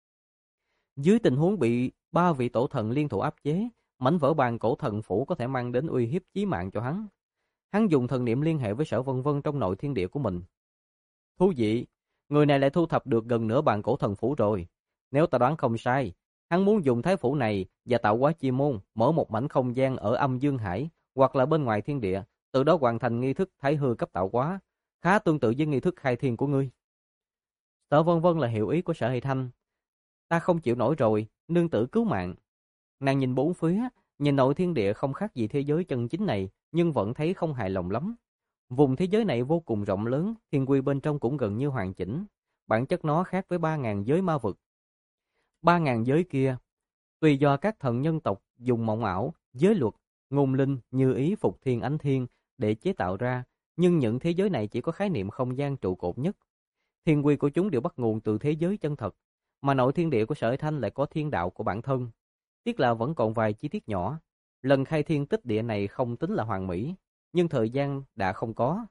Dưới tình huống bị ba vị tổ thần liên thủ áp chế, mảnh vỡ Bàn Cổ Thần Phủ có thể mang đến uy hiếp chí mạng cho hắn. Hắn dùng thần niệm liên hệ với Sở Vân Vân trong nội thiên địa của mình. Thú vị, người này lại thu thập được gần nửa Bàn Cổ Thần Phủ rồi. Nếu ta đoán không sai, hắn muốn dùng thái phủ này và tạo hóa chi môn, mở một mảnh không gian ở âm dương hải hoặc là bên ngoài thiên địa, từ đó hoàn thành nghi thức thái hư cấp tạo hóa, khá tương tự với nghi thức khai thiên của ngươi. Sở Vân Vân là hiểu ý của Sở Hải Thanh. Ta không chịu nổi rồi, nương tử cứu mạng. Nàng nhìn bốn phía, nhìn nội thiên địa không khác gì thế giới chân chính này, nhưng vẫn thấy không hài lòng lắm. Vùng thế giới này vô cùng rộng lớn, thiên quy bên trong cũng gần như hoàn chỉnh. Bản chất nó khác với 3.000 giới ma vực. 3.000 giới kia, tùy do các thần nhân tộc dùng mộng ảo, giới luật, ngôn linh, như ý, phục thiên, ánh thiên để chế tạo ra, nhưng những thế giới này chỉ có khái niệm không gian trụ cột nhất. Thiên quy của chúng đều bắt nguồn từ thế giới chân thật, mà nội thiên địa của Sở Hải Thanh lại có thiên đạo của bản thân. Tiếc là vẫn còn vài chi tiết nhỏ. Lần khai thiên tích địa này không tính là hoàn mỹ, nhưng thời gian đã không có.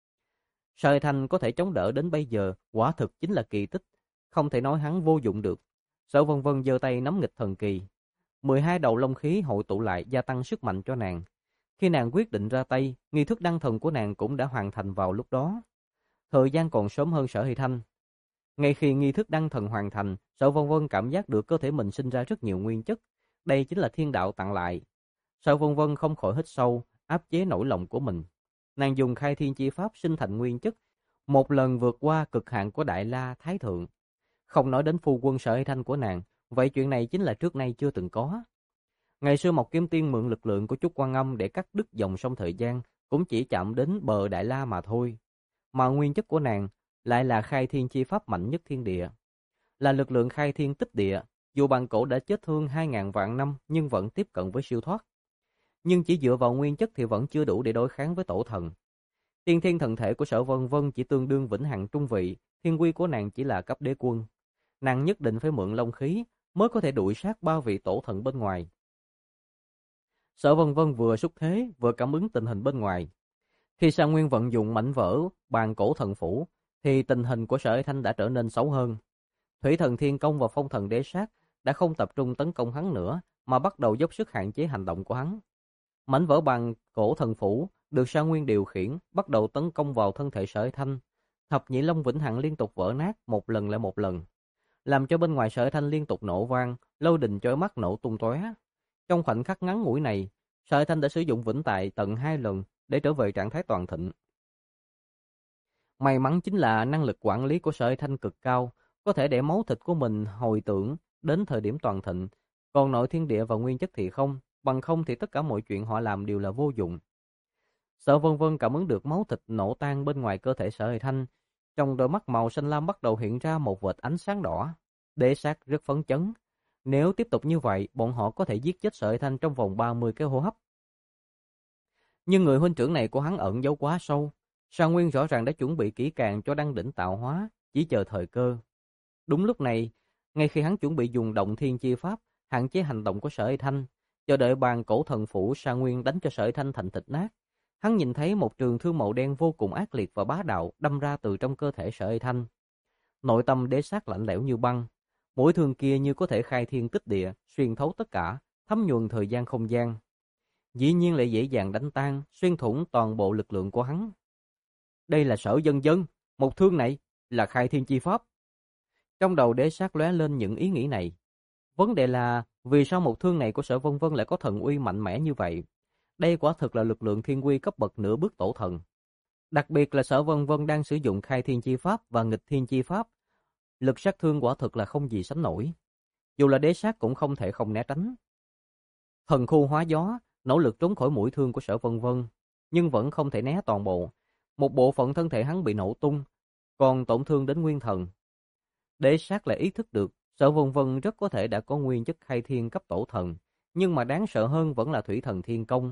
Sở Hải Thanh có thể chống đỡ đến bây giờ, quả thực chính là kỳ tích, không thể nói hắn vô dụng được. Sở Vân Vân giơ tay nắm nghịch thần kỳ. 12 đầu long khí hội tụ lại gia tăng sức mạnh cho nàng. Khi nàng quyết định ra tay, nghi thức đăng thần của nàng cũng đã hoàn thành vào lúc đó. Thời gian còn sớm hơn Sở Hải Thanh. Ngay khi nghi thức đăng thần hoàn thành, Sở Vân Vân cảm giác được cơ thể mình sinh ra rất nhiều nguyên chất. Đây chính là thiên đạo tặng lại. Sở Vân Vân không khỏi hít sâu, áp chế nỗi lòng của mình. Nàng dùng khai thiên chi pháp sinh thành nguyên chất, một lần vượt qua cực hạn của Đại La Thái Thượng. Không nói đến phu quân Sở Hải Thanh của nàng, vậy chuyện này chính là trước nay chưa từng có. Ngày xưa Mộc Kiếm Tiên mượn lực lượng của Chúc Quan Âm để cắt đứt dòng sông thời gian, cũng chỉ chạm đến bờ Đại La mà thôi. Mà nguyên chất của nàng lại là khai thiên chi pháp mạnh nhất thiên địa. Là lực lượng khai thiên tích địa, dù Bàn Cổ đã chết thương 2.000 vạn năm nhưng vẫn tiếp cận với siêu thoát. Nhưng chỉ dựa vào nguyên chất thì vẫn chưa đủ để đối kháng với tổ thần. Tiên thiên thần thể của Sở Vân Vân chỉ tương đương vĩnh hằng trung vị, thiên quy của nàng chỉ là cấp đế quân. Nàng nhất định phải mượn long khí mới có thể đuổi sát ba vị tổ thần bên ngoài. Sở Vân Vân vừa xúc thế vừa cảm ứng tình hình bên ngoài. Khi Sa Nguyên vận dụng mảnh vỡ Bàn Cổ Thần Phủ thì tình hình của Sở Hải Thanh đã trở nên xấu hơn. Thủy thần Thiên Công và Phong thần Đế Sát đã không tập trung tấn công hắn nữa mà bắt đầu dốc sức hạn chế hành động của hắn. Mảnh vỡ Bàn Cổ Thần Phủ được Sa Nguyên điều khiển bắt đầu tấn công vào thân thể Sở Hải Thanh. Thập nhị long vĩnh hằng liên tục vỡ nát một lần lại một lần, làm cho bên ngoài Sở Hải Thanh liên tục nổ vang, lôi đình chói mắt nổ tung tóe. Trong khoảnh khắc ngắn ngủi này, Sở Hải Thanh đã sử dụng vĩnh tại tận 2 lần để trở về trạng thái toàn thịnh. May mắn chính là năng lực quản lý của Sở Hải Thanh cực cao, có thể để máu thịt của mình hồi tưởng đến thời điểm toàn thịnh, còn nội thiên địa và nguyên chất thì không, bằng không thì tất cả mọi chuyện họ làm đều là vô dụng. Sở Vân Vân cảm ứng được máu thịt nổ tan bên ngoài cơ thể Sở Hải Thanh, Trong đôi mắt màu xanh lam bắt đầu hiện ra một vệt ánh sáng đỏ. Đế Sát rất phấn chấn. Nếu tiếp tục như vậy, bọn họ có thể giết chết Sở Hải Thanh trong vòng 30 cái hô hấp. Nhưng người huynh trưởng này của hắn ẩn giấu quá sâu. Sa Nguyên rõ ràng đã chuẩn bị kỹ càng cho đăng đỉnh tạo hóa, chỉ chờ thời cơ. Đúng lúc này, ngay khi hắn chuẩn bị dùng động thiên chi pháp, hạn chế hành động của Sở Hải Thanh, chờ đợi bàn cổ thần phủ Sa Nguyên đánh cho Sở Hải Thanh thành thịt nát, hắn nhìn thấy một trường thương màu đen vô cùng ác liệt và bá đạo đâm ra từ trong cơ thể Sở Hải Thanh. Nội tâm Đế Sát lạnh lẽo như băng, mũi thương kia như có thể khai thiên tích địa, xuyên thấu tất cả, thấm nhuần thời gian không gian. Dĩ nhiên lại dễ dàng đánh tan, xuyên thủng toàn bộ lực lượng của hắn. Đây là Sở Vân Vân, một thương này là khai thiên chi pháp. Trong đầu Đế Sát lóe lên những ý nghĩ này. Vấn đề là vì sao một thương này của Sở Vân Vân lại có thần uy mạnh mẽ như vậy? Đây quả thực là lực lượng thiên quy cấp bậc nửa bước tổ thần. Đặc biệt là Sở Vân Vân đang sử dụng khai thiên chi pháp và nghịch thiên chi pháp. Lực sát thương quả thực là không gì sánh nổi. Dù là Đế Sát cũng không thể không né tránh. Thần khu hóa gió, nỗ lực trốn khỏi mũi thương của Sở Vân Vân, nhưng vẫn không thể né toàn bộ. Một bộ phận thân thể hắn bị nổ tung, còn tổn thương đến nguyên thần. Đế Sát lại ý thức được, Sở Vân Vân rất có thể đã có nguyên chất khai thiên cấp tổ thần, nhưng mà đáng sợ hơn vẫn là thủy thần thiên công.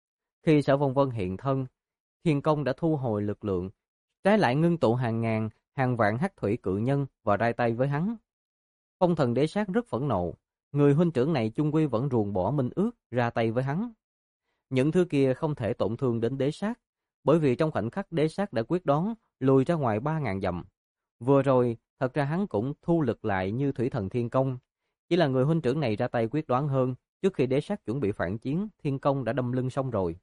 Khi Sở Vân Vân hiện thân, thiên công đã thu hồi lực lượng, trái lại ngưng tụ hàng ngàn, hàng vạn hắc thủy cự nhân và ra tay với hắn. Phong thần Đế Sát rất phẫn nộ, người huynh trưởng này chung quy vẫn ruồng bỏ minh ước ra tay với hắn. Những thứ kia không thể tổn thương đến Đế Sát, bởi vì trong khoảnh khắc Đế Sát đã quyết đoán lùi ra ngoài 3.000 dặm. Vừa rồi, thật ra hắn cũng thu lực lại như thủy thần thiên công, chỉ là người huynh trưởng này ra tay quyết đoán hơn, trước khi Đế Sát chuẩn bị phản chiến, thiên công đã đâm lưng xong rồi.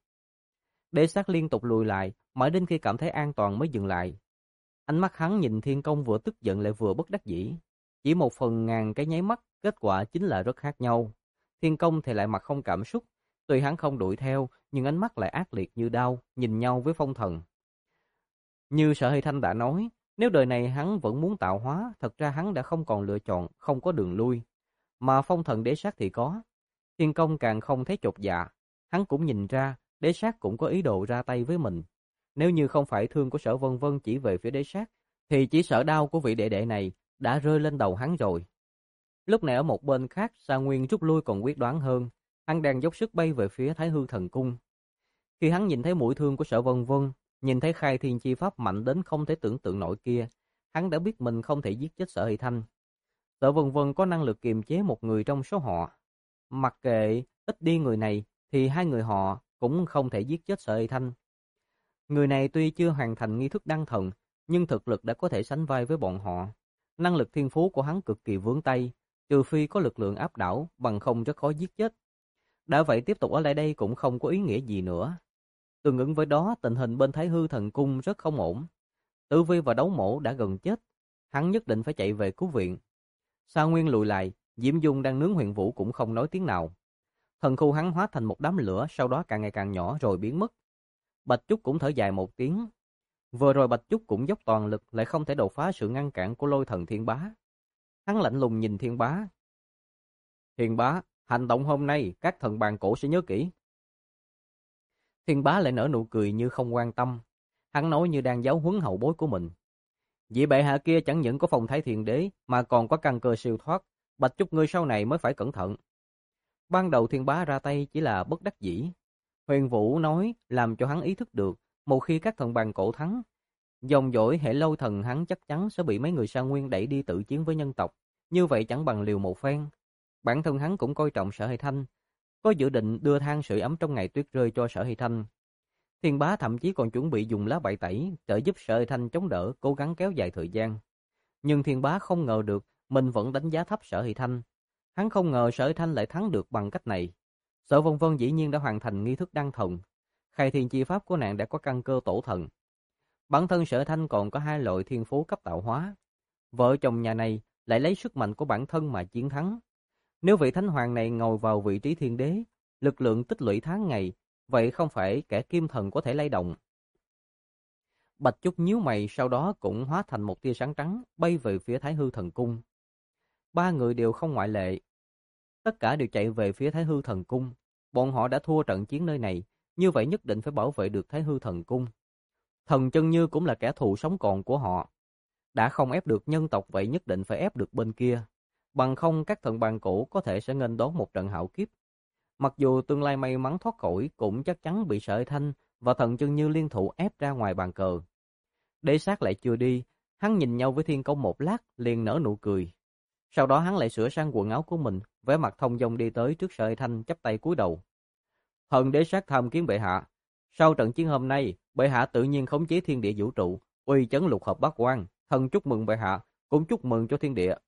Đế Sát liên tục lùi lại, mãi đến khi cảm thấy an toàn mới dừng lại. Ánh mắt hắn nhìn thiên công vừa tức giận lại vừa bất đắc dĩ. Chỉ một phần ngàn cái nháy mắt, kết quả chính là rất khác nhau. Thiên công thì lại mặt không cảm xúc, tuy hắn không đuổi theo, nhưng ánh mắt lại ác liệt như đao, nhìn nhau với phong thần. Như Sở Hy Thanh đã nói, nếu đời này hắn vẫn muốn tạo hóa, thật ra hắn đã không còn lựa chọn, không có đường lui. Mà phong thần Đế Sát thì có. Thiên công càng không thấy chột dạ, hắn cũng nhìn ra, Đế Sát cũng có ý đồ ra tay với mình. Nếu như không phải thương của Sở Vân Vân chỉ về phía Đế Sát, thì chỉ sợ đao của vị đệ đệ này đã rơi lên đầu hắn rồi. Lúc này ở một bên khác, Sa Nguyên rút lui còn quyết đoán hơn, hắn đang dốc sức bay về phía Thái Hư Thần Cung. Khi hắn nhìn thấy mũi thương của Sở Vân Vân, nhìn thấy khai thiên chi pháp mạnh đến không thể tưởng tượng nổi kia, hắn đã biết mình không thể giết chết Sở Hy Thanh. Sở Vân Vân có năng lực kiềm chế một người trong số họ. Mặc kệ ít đi người này, thì hai người họ cũng không thể giết chết Sở Hy Thanh. Người này tuy chưa hoàn thành nghi thức đăng thần, nhưng thực lực đã có thể sánh vai với bọn họ. Năng lực thiên phú của hắn cực kỳ vướng tay, trừ phi có lực lượng áp đảo, bằng không rất khó giết chết. Đã vậy tiếp tục ở lại đây cũng không có ý nghĩa gì nữa. Tương ứng với đó, tình hình bên Thái Hư Thần Cung rất không ổn. Tử Vi và Đấu Mổ đã gần chết, hắn nhất định phải chạy về cứu viện. Sa Nguyên lùi lại, Diễm Dung đang nướng Huyền Vũ cũng không nói tiếng nào. Thần khu hắn hóa thành một đám lửa, sau đó càng ngày càng nhỏ rồi biến mất. Bạch Trúc cũng thở dài một tiếng. Vừa rồi Bạch Trúc cũng dốc toàn lực, lại không thể đột phá sự ngăn cản của Lôi Thần Thiên Bá. Hắn lạnh lùng nhìn Thiên Bá. Thiên Bá, hành động hôm nay các thần bàn cổ sẽ nhớ kỹ. Thiên Bá lại nở nụ cười như không quan tâm. Hắn nói như đang giáo huấn hậu bối của mình. Vị bệ hạ kia chẳng những có phong thái thiền đế, mà còn có căn cơ siêu thoát. Bạch Trúc ngươi sau này mới phải cẩn thận. Ban đầu Thiên Bá ra tay chỉ là bất đắc dĩ. Huyền Vũ nói làm cho hắn ý thức được, một khi các thần bàn cổ thắng, dòng dõi hệ Lôi Thần hắn chắc chắn sẽ bị mấy người Sa Nguyên đẩy đi tự chiến với nhân tộc. Như vậy chẳng bằng liều một phen. Bản thân hắn cũng coi trọng Sở Hy Thanh, có dự định đưa than sưởi ấm trong ngày tuyết rơi cho Sở Hy Thanh. Thiên Bá thậm chí còn chuẩn bị dùng lá bài tẩy trợ giúp Sở Hy Thanh chống đỡ, cố gắng kéo dài thời gian. Nhưng Thiên Bá không ngờ được mình vẫn đánh giá thấp Sở Hy Thanh. Hắn không ngờ Sở Hy Thanh lại thắng được bằng cách này. Sở Vân Vân dĩ nhiên đã hoàn thành nghi thức đăng thần. Khai thiên chi pháp của nàng đã có căn cơ tổ thần. Bản thân Sở Hy Thanh còn có hai loại thiên phú cấp tạo hóa. Vợ chồng nhà này lại lấy sức mạnh của bản thân mà chiến thắng. Nếu vị thánh hoàng này ngồi vào vị trí thiên đế, lực lượng tích lũy tháng ngày, vậy không phải kẻ kim thần có thể lay động. Bạch Trúc nhíu mày, sau đó cũng hóa thành một tia sáng trắng, bay về phía Thái Hư Thần Cung. Ba người đều không ngoại lệ. Tất cả đều chạy về phía Thái Hư Thần Cung. Bọn họ đã thua trận chiến nơi này, như vậy nhất định phải bảo vệ được Thái Hư Thần Cung. Thần Chân Như cũng là kẻ thù sống còn của họ. Đã không ép được nhân tộc vậy nhất định phải ép được bên kia. Bằng không các thần bàn cổ có thể sẽ nghênh đón một trận hạo kiếp. Mặc dù tương lai may mắn thoát khỏi cũng chắc chắn bị Sở Hải Thanh và thần chân như liên thủ ép ra ngoài bàn cờ. Đế Sát lại chưa đi, hắn nhìn nhau với Thiên Công một lát liền nở nụ cười. Sau đó hắn lại sửa sang quần áo của mình, vẻ mặt thông dong đi tới trước Sở Hải Thanh chắp tay cúi đầu. Thần Đế Sát tham kiến bệ hạ. Sau trận chiến hôm nay, bệ hạ tự nhiên khống chế thiên địa vũ trụ, uy chấn lục hợp bát quan. Thần chúc mừng bệ hạ, cũng chúc mừng cho thiên địa.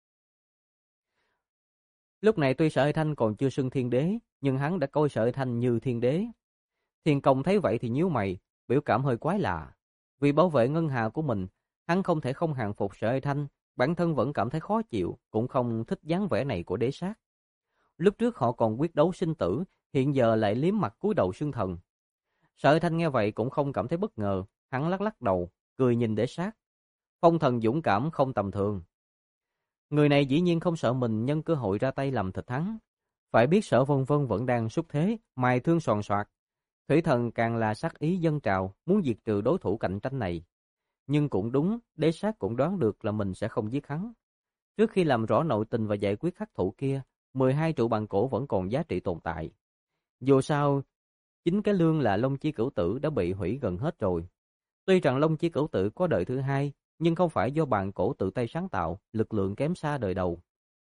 Lúc này tuy Sở Hải Thanh còn chưa xưng thiên đế, nhưng hắn đã coi Sở Hải Thanh như thiên đế. Thiên Công thấy vậy thì nhíu mày, biểu cảm hơi quái lạ. Vì bảo vệ ngân hà của mình, hắn không thể không hàng phục Sở Hải Thanh, bản thân vẫn cảm thấy khó chịu, cũng không thích dáng vẻ này của Đế Sát. Lúc trước họ còn quyết đấu sinh tử, hiện giờ lại liếm mặt cúi đầu xưng thần. Sở Hải Thanh nghe vậy cũng không cảm thấy bất ngờ, hắn lắc lắc đầu, cười nhìn Đế Sát. Phong thần dũng cảm không tầm thường. Người này dĩ nhiên không sợ mình nhân cơ hội ra tay làm thịt hắn. Phải biết Sở Vân Vân vẫn đang xúc thế, mài thương soàn soạt. Thủy thần càng là sát ý dâng trào, muốn diệt trừ đối thủ cạnh tranh này. Nhưng cũng đúng, Đế Sát cũng đoán được là mình sẽ không giết hắn. Trước khi làm rõ nội tình và giải quyết hắc thủ kia, 12 trụ bàn cổ vẫn còn giá trị tồn tại. Dù sao, chính cái lương là Long Chi Cửu Tử đã bị hủy gần hết rồi. Tuy rằng Long Chi Cửu Tử có đời thứ hai, nhưng không phải do bàn cổ tự tay sáng tạo, lực lượng kém xa đời đầu.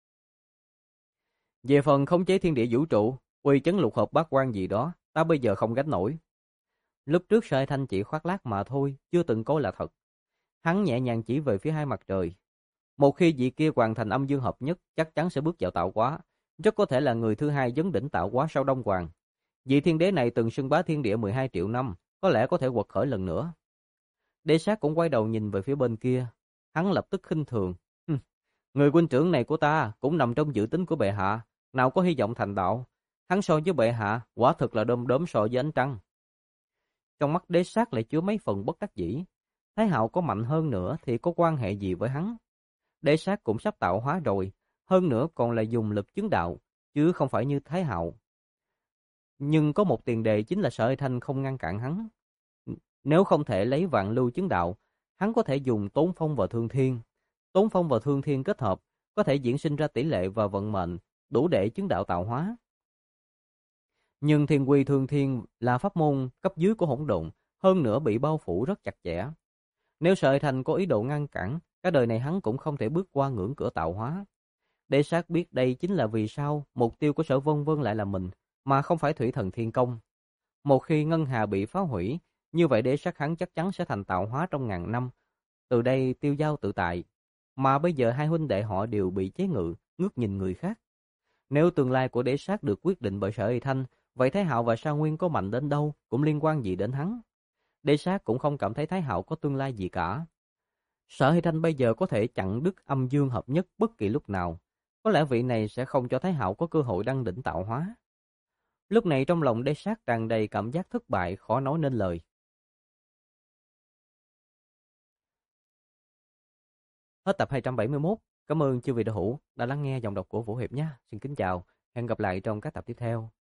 Về phần khống chế thiên địa vũ trụ, uy chấn lục hợp bát quan gì đó, ta bây giờ không gánh nổi. Lúc trước Sở Hải Thanh chỉ khoác lác mà thôi, chưa từng coi là thật. Hắn nhẹ nhàng chỉ về phía hai mặt trời. Một khi vị kia hoàn thành âm dương hợp nhất, chắc chắn sẽ bước vào tạo hóa, rất có thể là người thứ hai vấn đỉnh tạo hóa sau Đông Hoàng. Vị thiên đế này từng xưng bá thiên địa 12 triệu năm, có lẽ có thể quật khởi lần nữa. Đế Sát cũng quay đầu nhìn về phía bên kia, hắn lập tức khinh thường. Người huynh trưởng này của ta cũng nằm trong dự tính của bệ hạ, nào có hy vọng thành đạo. Hắn so với bệ hạ, quả thực là đom đóm so với ánh trăng. Trong mắt Đế Sát lại chứa mấy phần bất đắc dĩ. Thái Hạo có mạnh hơn nữa thì có quan hệ gì với hắn? Đế Sát cũng sắp tạo hóa rồi, hơn nữa còn là dùng lực chứng đạo, chứ không phải như Thái Hạo. Nhưng có một tiền đề chính là Sở Hải Thanh không ngăn cản hắn. Nếu không thể lấy vạn lưu chứng đạo, hắn có thể dùng tốn phong và thương thiên. Tốn phong và thương thiên kết hợp, có thể diễn sinh ra tỷ lệ và vận mệnh, đủ để chứng đạo tạo hóa. Nhưng thiên quy thương thiên là pháp môn cấp dưới của hỗn độn, hơn nữa bị bao phủ rất chặt chẽ. Nếu Sở Hải Thanh có ý đồ ngăn cản, cả đời này hắn cũng không thể bước qua ngưỡng cửa tạo hóa. Đế Sát biết đây chính là vì sao mục tiêu của Sở Vân Vân lại là mình, mà không phải Thủy Thần Thiên Công. Một khi ngân hà bị phá hủy, như vậy Đế Sát hắn chắc chắn sẽ thành tạo hóa trong ngàn năm. Từ đây tiêu dao tự tại. Mà bây giờ hai huynh đệ họ đều bị chế ngự, ngước nhìn người khác. Nếu tương lai của Đế Sát được quyết định bởi Sở Hải Thanh, vậy Thái Hạo và Sa Nguyên có mạnh đến đâu cũng liên quan gì đến hắn. Đế Sát cũng không cảm thấy Thái Hạo có tương lai gì cả. Sở Hải Thanh bây giờ có thể chặn đứt âm dương hợp nhất bất kỳ lúc nào. Có lẽ vị này sẽ không cho Thái Hạo có cơ hội đăng đỉnh tạo hóa. Lúc này trong lòng Đế Sát tràn đầy cảm giác thất bại khó nói nên lời. Hết tập 271. Cảm ơn chư vị đạo hữu đã lắng nghe giọng đọc của Vũ Hiệp nhé. Xin kính chào. Hẹn gặp lại trong các tập tiếp theo.